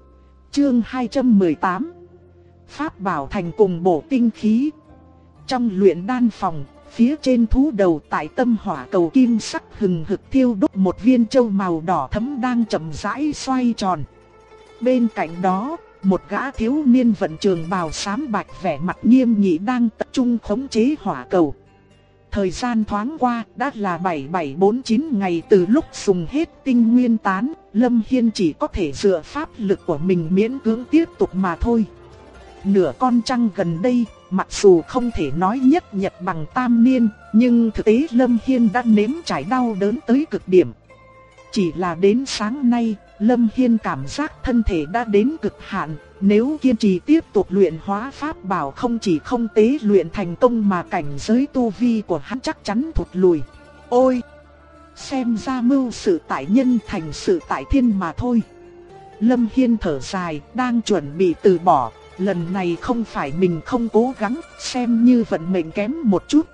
Chương 218. Pháp bảo thành cùng bổ tinh khí. Trong luyện đan phòng, phía trên thú đầu tại tâm hỏa cầu kim sắc hừng hực thiêu đốt một viên châu màu đỏ thẫm đang chậm rãi xoay tròn. Bên cạnh đó, một gã thiếu niên vận trường bào xám bạch vẻ mặt nghiêm nghị đang tập trung khống chế hỏa cầu. Thời gian thoáng qua đã là 7749 ngày từ lúc dùng hết tinh nguyên tán, Lâm Hiên chỉ có thể dựa pháp lực của mình miễn cưỡng tiếp tục mà thôi. Nửa con trăng gần đây, mặc dù không thể nói nhất nhật bằng tam niên, nhưng thực tế Lâm Hiên đã nếm trải đau đớn tới cực điểm. Chỉ là đến sáng nay, Lâm Hiên cảm giác thân thể đã đến cực hạn, nếu kiên trì tiếp tục luyện hóa pháp bảo không chỉ không tế luyện thành công mà cảnh giới tu vi của hắn chắc chắn thụt lùi. Ôi! Xem ra mưu sự tại nhân thành sự tại thiên mà thôi. Lâm Hiên thở dài, đang chuẩn bị từ bỏ, lần này không phải mình không cố gắng, xem như vận mệnh kém một chút.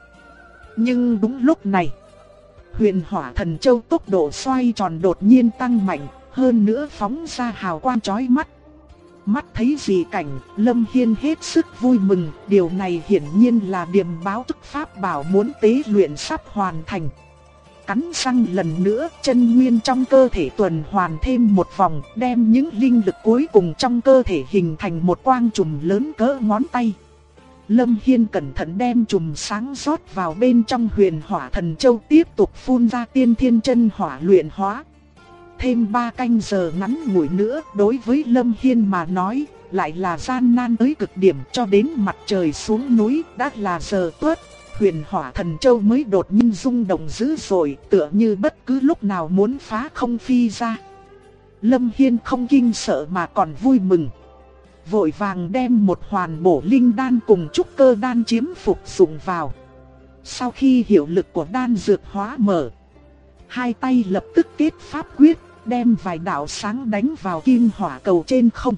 Nhưng đúng lúc này, huyền hỏa thần châu tốc độ xoay tròn đột nhiên tăng mạnh, hơn nữa phóng ra hào quang chói mắt. Mắt thấy dị cảnh, Lâm Hiên hết sức vui mừng, điều này hiển nhiên là điềm báo tức pháp bảo muốn tế luyện sắp hoàn thành. Cắn răng lần nữa, chân nguyên trong cơ thể tuần hoàn thêm một vòng, đem những linh lực cuối cùng trong cơ thể hình thành một quang trùm lớn cỡ ngón tay. Lâm Hiên cẩn thận đem chùm sáng rót vào bên trong huyền hỏa thần châu, tiếp tục phun ra tiên thiên chân hỏa luyện hóa. Thêm 3 canh giờ ngắn ngủi nữa, đối với Lâm Hiên mà nói, lại là gian nan tới cực điểm. Cho đến mặt trời xuống núi đã là giờ tuất, huyền hỏa thần châu mới đột nhiên rung động dữ dội, tựa như bất cứ lúc nào muốn phá không phi ra. Lâm Hiên không kinh sợ mà còn vui mừng, vội vàng đem một hoàn bổ linh đan cùng trúc cơ đan chiếm phục dụng vào. Sau khi hiệu lực của đan dược hóa mở, hai tay lập tức kết pháp quyết, đem vài đạo sáng đánh vào kim hỏa cầu trên không.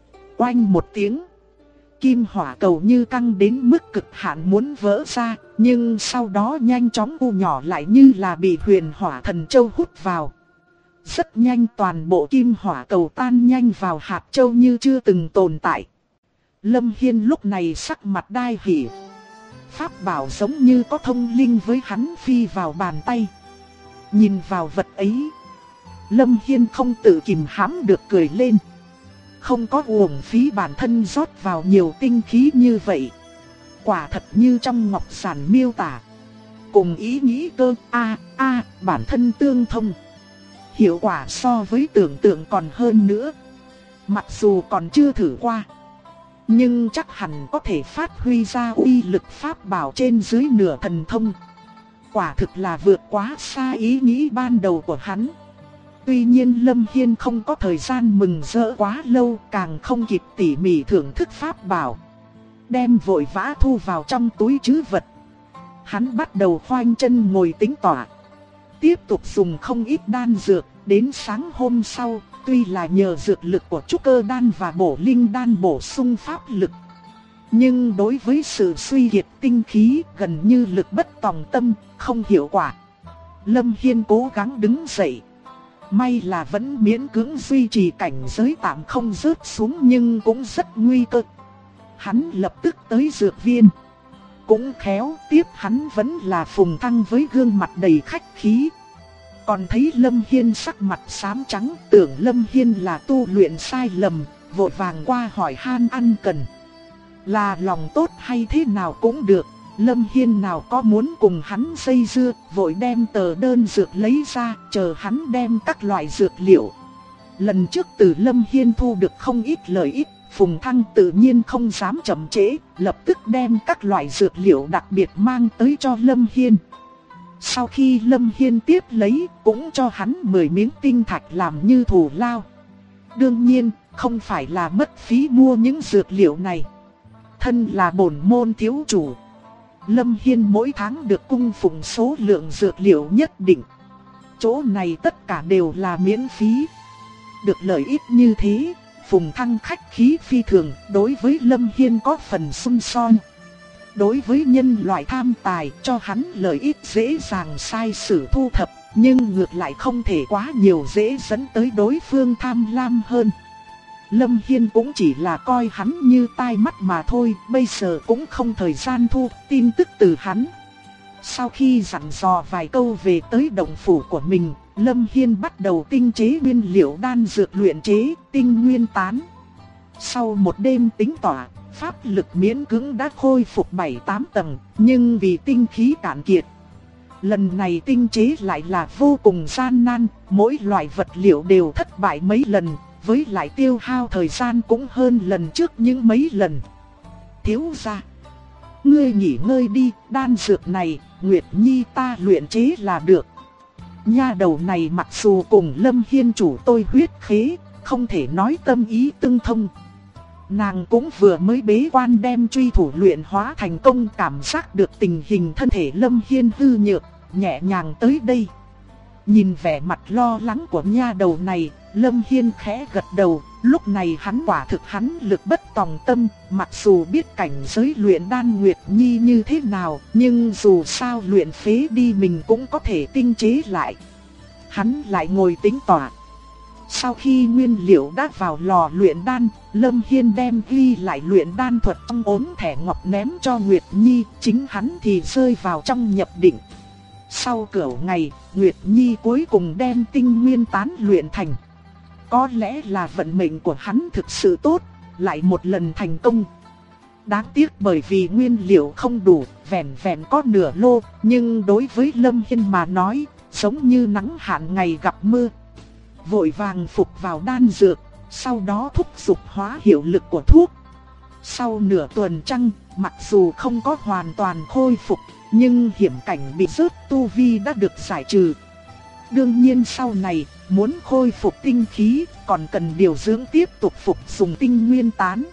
Oanh một tiếng, kim hỏa cầu như căng đến mức cực hạn muốn vỡ ra, nhưng sau đó nhanh chóng u nhỏ lại như là bị huyền hỏa thần châu hút vào. Rất nhanh toàn bộ kim hỏa cầu tan nhanh vào hạt châu như chưa từng tồn tại. Lâm Hiên lúc này sắc mặt đai hỉ. Pháp bảo giống như có thông linh với hắn phi vào bàn tay. Nhìn vào vật ấy, Lâm Hiên không tự kìm hãm được cười lên. Không có uổng phí bản thân rót vào nhiều tinh khí như vậy. quả thật như trong ngọc giản miêu tả. Cùng ý nghĩ cơ bản thân tương thông. Hiệu quả so với tưởng tượng còn hơn nữa. Mặc dù còn chưa thử qua, nhưng chắc hẳn có thể phát huy ra uy lực pháp bảo trên dưới nửa thần thông. Quả thực là vượt quá xa ý nghĩ ban đầu của hắn. Tuy nhiên Lâm Hiên không có thời gian mừng rỡ quá lâu, càng không kịp tỉ mỉ thưởng thức pháp bảo. Đem vội vã thu vào trong túi trữ vật. Hắn bắt đầu khoanh chân ngồi tĩnh tọa. Tiếp tục dùng không ít đan dược, đến sáng hôm sau, tuy là nhờ dược lực của trúc cơ đan và bổ linh đan bổ sung pháp lực, nhưng đối với sự suy kiệt tinh khí gần như lực bất tòng tâm, không hiệu quả. Lâm Hiên cố gắng đứng dậy. May là vẫn miễn cưỡng duy trì cảnh giới tạm không rớt xuống nhưng cũng rất nguy cơ. Hắn lập tức tới dược viên. Cũng khéo tiếp hắn vẫn là Phùng Thăng với gương mặt đầy khách khí. Còn thấy Lâm Hiên sắc mặt xám trắng, tưởng Lâm Hiên là tu luyện sai lầm, vội vàng qua hỏi han ân cần. Là lòng tốt hay thế nào cũng được, Lâm Hiên nào có muốn cùng hắn dây dưa, vội đem tờ đơn dược lấy ra, chờ hắn đem các loại dược liệu. Lần trước từ Lâm Hiên thu được không ít lợi ích, Phùng Thăng tự nhiên không dám chậm trễ, lập tức đem các loại dược liệu đặc biệt mang tới cho Lâm Hiên. Sau khi Lâm Hiên tiếp lấy, cũng cho hắn 10 miếng tinh thạch làm như thù lao. Đương nhiên, không phải là mất phí mua những dược liệu này. Thân là bổn môn thiếu chủ, Lâm Hiên mỗi tháng được cung phụng số lượng dược liệu nhất định. Chỗ này tất cả đều là miễn phí. Được lợi ích như thế, Phùng Thăng khách khí phi thường, đối với Lâm Hiên có phần xung soi. Đối với nhân loại tham tài, cho hắn lợi ích dễ dàng sai sử thu thập, nhưng ngược lại không thể quá nhiều, dễ dẫn tới đối phương tham lam hơn. Lâm Hiên cũng chỉ là coi hắn như tai mắt mà thôi, bây giờ cũng không thời gian thu tin tức từ hắn. Sau khi dặn dò vài câu về tới động phủ của mình, Lâm Hiên bắt đầu tinh chế nguyên liệu đan dược luyện chế tinh nguyên tán. Sau một đêm tính tỏa, pháp lực miễn cưỡng đã khôi phục 7-8 tầng, nhưng vì tinh khí cạn kiệt. Lần này tinh chế lại là vô cùng gian nan, mỗi loại vật liệu đều thất bại mấy lần, với lại tiêu hao thời gian cũng hơn lần trước những mấy lần. Thiếu gia, ngươi nghỉ ngơi đi, đan dược này, Nguyệt Nhi ta luyện chế là được. Nha đầu này mặc dù cùng Lâm Hiên chủ tôi huyết khế, không thể nói tâm ý tương thông. Nàng cũng vừa mới bế quan đem truy thủ luyện hóa thành công, cảm giác được tình hình thân thể Lâm Hiên hư nhược, nhẹ nhàng tới đây. Nhìn vẻ mặt lo lắng của nha đầu này, Lâm Hiên khẽ gật đầu, lúc này hắn quả thực hắn lực bất tòng tâm, mặc dù biết cảnh giới luyện đan Nguyệt Nhi như thế nào, nhưng dù sao luyện phế đi mình cũng có thể tinh chế lại. Hắn lại ngồi tính tọa. Sau khi nguyên liệu đã vào lò luyện đan, Lâm Hiên đem ghi lại luyện đan thuật trong ốm thẻ ngọc ném cho Nguyệt Nhi, chính hắn thì rơi vào trong nhập định. Sau cửu ngày, Nguyệt Nhi cuối cùng đem tinh nguyên tán luyện thành. Có lẽ là vận mệnh của hắn thực sự tốt, lại một lần thành công. Đáng tiếc bởi vì nguyên liệu không đủ, vẹn vẹn có nửa lô, nhưng đối với Lâm Hiên mà nói, giống như nắng hạn ngày gặp mưa. Vội vàng phục vào đan dược, sau đó thúc giục hóa hiệu lực của thuốc. Sau nửa tuần trăng, mặc dù không có hoàn toàn khôi phục, nhưng hiểm cảnh bị rớt tu vi đã được giải trừ. Đương nhiên sau này, muốn khôi phục tinh khí, còn cần điều dưỡng tiếp tục phục dùng tinh nguyên tán.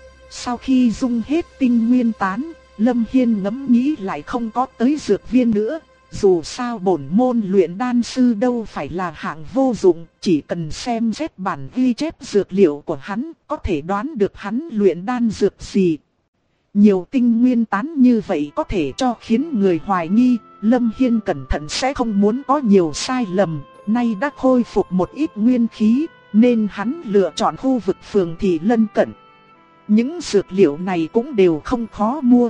Sau khi dung hết tinh nguyên tán, Lâm Hiên ngẫm nghĩ lại không có tới dược viên nữa. Dù sao bổn môn luyện đan sư đâu phải là hạng vô dụng, chỉ cần xem xét bản ghi chép dược liệu của hắn, có thể đoán được hắn luyện đan dược gì. Nhiều tinh nguyên tán như vậy có thể cho khiến người hoài nghi, Lâm Hiên cẩn thận sẽ không muốn có nhiều sai lầm, nay đã khôi phục một ít nguyên khí, nên hắn lựa chọn khu vực phường thị lân cận. Những dược liệu này cũng đều không khó mua.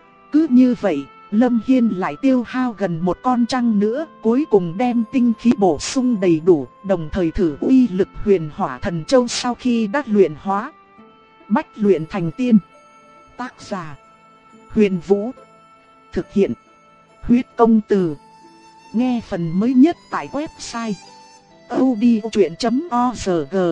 Cứ như vậy, Lâm Hiên lại tiêu hao gần một con trăng nữa, cuối cùng đem tinh khí bổ sung đầy đủ, đồng thời thử uy lực huyền hỏa thần châu sau khi đã luyện hóa. Bách luyện thành tiên. Tác giả: Huyền Vũ. Thực hiện. Huyết Công Từ. Nghe phần mới nhất tại website audiochuyện.org.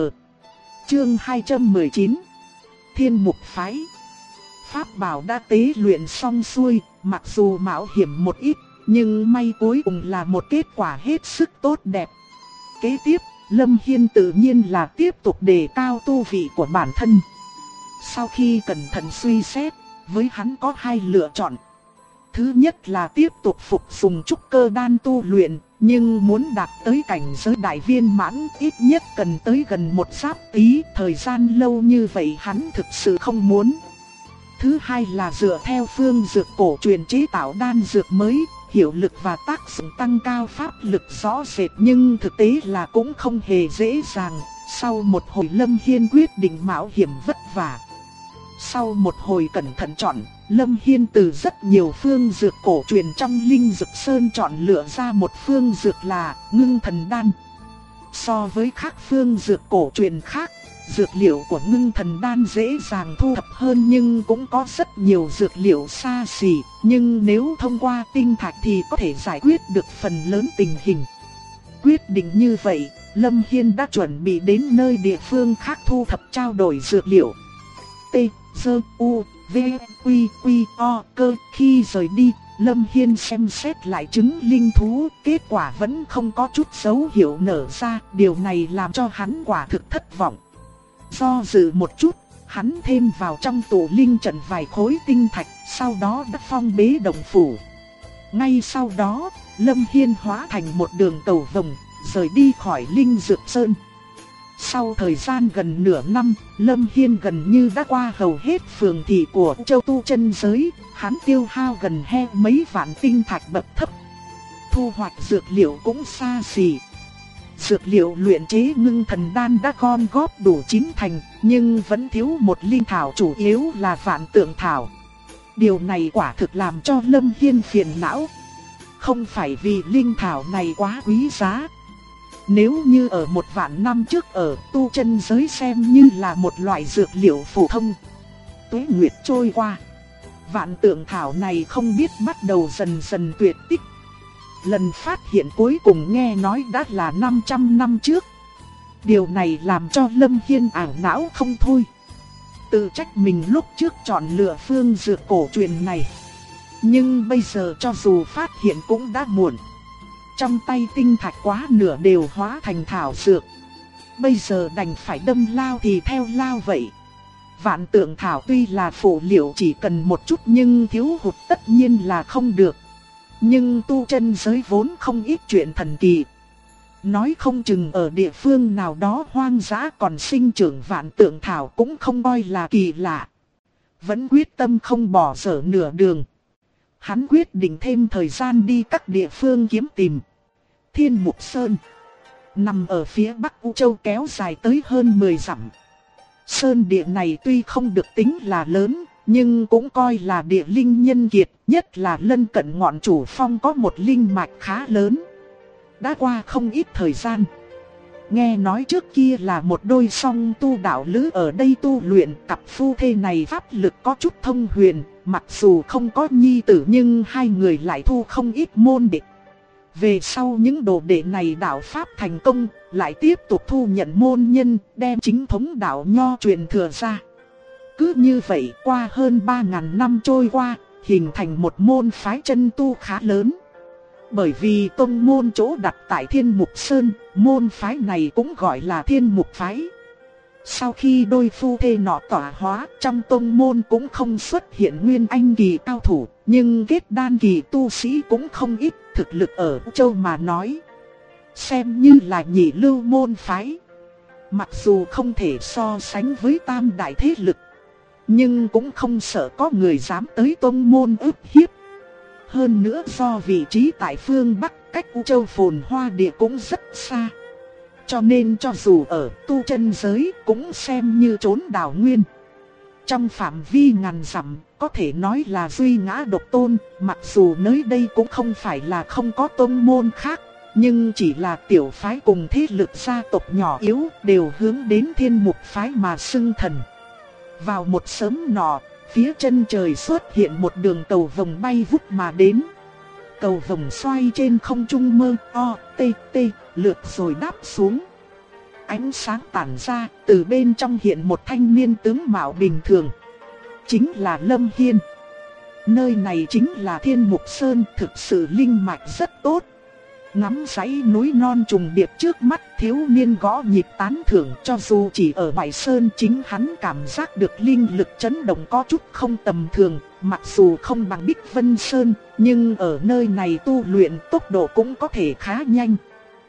Chương 219. Thiên Mục Phái. Pháp bảo đã tế luyện xong xuôi, mặc dù mạo hiểm một ít, nhưng may cuối cùng là một kết quả hết sức tốt đẹp. Kế tiếp, Lâm Hiên tự nhiên là tiếp tục đề cao tu vị của bản thân. Sau khi cẩn thận suy xét, với hắn có hai lựa chọn. Thứ nhất là tiếp tục phục dùng trúc cơ đan tu luyện, nhưng muốn đạt tới cảnh giới đại viên mãn ít nhất cần tới gần một giáp tí, thời gian lâu như vậy hắn thực sự không muốn. Thứ hai là dựa theo phương dược cổ truyền chế tạo đan dược mới, hiệu lực và tác dụng tăng cao pháp lực rõ rệt, nhưng thực tế là cũng không hề dễ dàng. Sau một hồi Lâm Hiên quyết định mạo hiểm vất vả. Sau một hồi cẩn thận chọn, Lâm Hiên từ rất nhiều phương dược cổ truyền trong Linh Dược Sơn chọn lựa ra một phương dược là Ngưng Thần Đan. So với các phương dược cổ truyền khác, dược liệu của Ngưng Thần Đan dễ dàng thu thập hơn, nhưng cũng có rất nhiều dược liệu xa xỉ, nhưng nếu thông qua tinh thạch thì có thể giải quyết được phần lớn tình hình. Quyết định như vậy, Lâm Hiên đã chuẩn bị đến nơi địa phương khác thu thập trao đổi dược liệu. T, D, U, V, Quy, Quy, O, Cơ. Khi rời đi, Lâm Hiên xem xét lại trứng linh thú, kết quả vẫn không có chút dấu hiệu nở ra, điều này làm cho hắn quả thực thất vọng. Do dự một chút, hắn thêm vào trong tụ linh trận vài khối tinh thạch, sau đó đã phong bế động phủ. Ngay sau đó, Lâm Hiên hóa thành một đường cầu vồng, rời đi khỏi Linh Dược Sơn. Sau thời gian gần nửa năm, Lâm Hiên gần như đã qua hầu hết phường thị của châu tu chân giới, hắn tiêu hao gần mấy vạn tinh thạch bậc thấp. Thu hoạch dược liệu cũng xa xỉ. Dược liệu luyện chế Ngưng Thần Đan đã gom góp đủ 9 thành, nhưng vẫn thiếu một linh thảo chủ yếu là Vạn Tượng Thảo. Điều này quả thực làm cho Lâm Hiên phiền não. Không phải vì linh thảo này quá quý giá. Nếu như ở 1.000 năm trước ở tu chân giới xem như là một loại dược liệu phổ thông. Tuế nguyệt trôi qua, Vạn Tượng Thảo này không biết bắt đầu dần dần tuyệt tích. Lần phát hiện cuối cùng nghe nói đã là 500 năm trước. Điều này làm cho Lâm Hiên ảo não không thôi. Tự trách mình lúc trước chọn lựa phương dược cổ truyền này. Nhưng bây giờ cho dù phát hiện cũng đã muộn. Trong tay tinh thạch quá nửa đều hóa thành thảo dược. Bây giờ đành phải đâm lao thì theo lao vậy. Vạn Tượng Thảo tuy là phụ liệu chỉ cần một chút nhưng thiếu hụt tất nhiên là không được. Nhưng tu chân giới vốn không ít chuyện thần kỳ. Nói không chừng ở địa phương nào đó hoang dã còn sinh trưởng Vạn Tượng Thảo cũng không coi là kỳ lạ. Vẫn quyết tâm không bỏ dở nửa đường. Hắn quyết định thêm thời gian đi các địa phương kiếm tìm. Thiên Mục Sơn nằm ở phía bắc U Châu, kéo dài tới hơn 10 dặm. Sơn địa này tuy không được tính là lớn, nhưng cũng coi là địa linh nhân kiệt, nhất là lân cận ngọn chủ phong có một linh mạch khá lớn. Đã qua không ít thời gian. Nghe nói trước kia là một đôi song tu đạo lữ ở đây tu luyện, cặp phu thê này pháp lực có chút thông huyền, mặc dù không có nhi tử nhưng hai người lại thu không ít môn đệ. Về sau những đồ đệ này đạo pháp thành công, lại tiếp tục thu nhận môn nhân, đem chính thống đạo nho truyền thừa ra. Cứ như vậy qua hơn 3.000 năm trôi qua, hình thành một môn phái chân tu khá lớn. Bởi vì tông môn chỗ đặt tại Thiên Mục Sơn, môn phái này cũng gọi là Thiên Mục Phái. Sau khi đôi phu thê nọ tỏa hóa, trong tông môn cũng không xuất hiện nguyên anh kỳ cao thủ, nhưng kết đan kỳ tu sĩ cũng không ít, thực lực ở châu mà nói. Xem như là nhị lưu môn phái. Mặc dù không thể so sánh với tam đại thế lực, nhưng cũng không sợ có người dám tới tông môn ức hiếp. Hơn nữa do vị trí tại phương Bắc cách U Châu phồn hoa địa cũng rất xa. Cho nên cho dù ở tu chân giới cũng xem như trốn đảo nguyên. Trong phạm vi ngàn dặm có thể nói là duy ngã độc tôn. Mặc dù nơi đây cũng không phải là không có tông môn khác, nhưng chỉ là tiểu phái cùng thế lực gia tộc nhỏ yếu đều hướng đến Thiên Mục Phái mà xưng thần. Vào một sớm nọ, phía chân trời xuất hiện một đường cầu vồng bay vút mà đến. Cầu vồng xoay trên không trung mơ o tê tê lượt rồi đáp xuống. Ánh sáng tản ra, từ bên trong hiện một thanh niên tướng mạo bình thường. Chính là Lâm Hiên. Nơi này chính là Thiên Mục Sơn, thực sự linh mạch rất tốt. Ngắm dãy núi non trùng điệp trước mắt, thiếu niên gõ nhịp tán thưởng. Cho dù chỉ ở Bại Sơn, chính hắn cảm giác được linh lực chấn động có chút không tầm thường. Mặc dù không bằng Bích Vân Sơn, nhưng ở nơi này tu luyện tốc độ cũng có thể khá nhanh.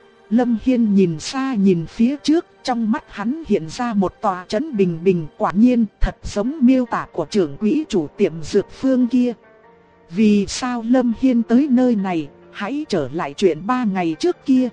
Lâm Hiên nhìn xa nhìn phía trước, trong mắt hắn hiện ra một tòa trấn bình bình, quả nhiên thật giống miêu tả của trưởng quỹ chủ tiệm dược phương kia. Vì sao Lâm Hiên tới nơi này? Hãy trở lại chuyện 3 ngày trước kia.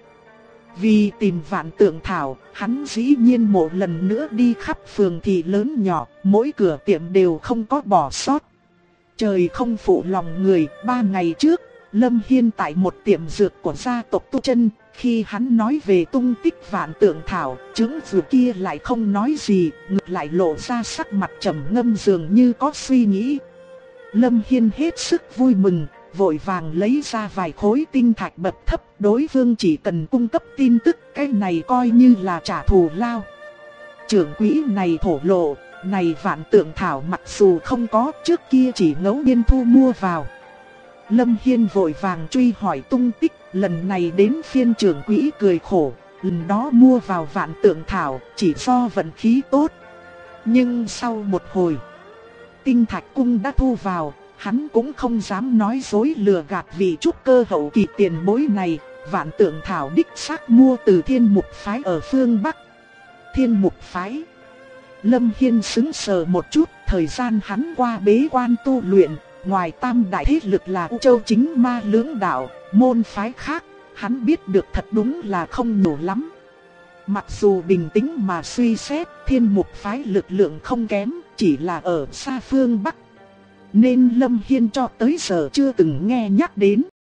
Vì tìm Vạn Tượng Thảo, hắn dĩ nhiên một lần nữa đi khắp phường thị lớn nhỏ, mỗi cửa tiệm đều không có bỏ sót. Trời không phụ lòng người, 3 ngày trước, Lâm Hiên tại một tiệm dược của gia tộc Tu Chân, khi hắn nói về tung tích Vạn Tượng Thảo, chứng dược kia lại không nói gì, ngược lại lộ ra sắc mặt trầm ngâm dường như có suy nghĩ. Lâm Hiên hết sức vui mừng, vội vàng lấy ra vài khối tinh thạch bậc thấp, đối phương chỉ cần cung cấp tin tức, cái này coi như là trả thù lao. Trưởng quỹ này thổ lộ, này Vạn Tượng Thảo mặc dù không có, trước kia chỉ ngẫu nhiên thu mua vào. Lâm Hiên vội vàng truy hỏi tung tích, lần này đến phiên trưởng quỹ cười khổ, lần đó mua vào Vạn Tượng Thảo chỉ do vận khí tốt. Nhưng sau một hồi, tinh thạch cung đã thu vào, hắn cũng không dám nói dối lừa gạt vị trúc cơ hậu kỳ tiền bối này. Vạn Tượng Thảo đích xác mua từ Thiên Mục Phái ở phương Bắc. Thiên Mục Phái? Lâm Hiên sững sờ một chút, thời gian hắn qua bế quan tu luyện, ngoài tam đại thế lực là U Châu Chính Ma Lưỡng Đạo, môn phái khác, hắn biết được thật đúng là không nhiều lắm. Mặc dù bình tĩnh mà suy xét, Thiên Mục Phái lực lượng không kém, chỉ là ở xa phương Bắc, nên Lâm Hiên cho tới giờ chưa từng nghe nhắc đến.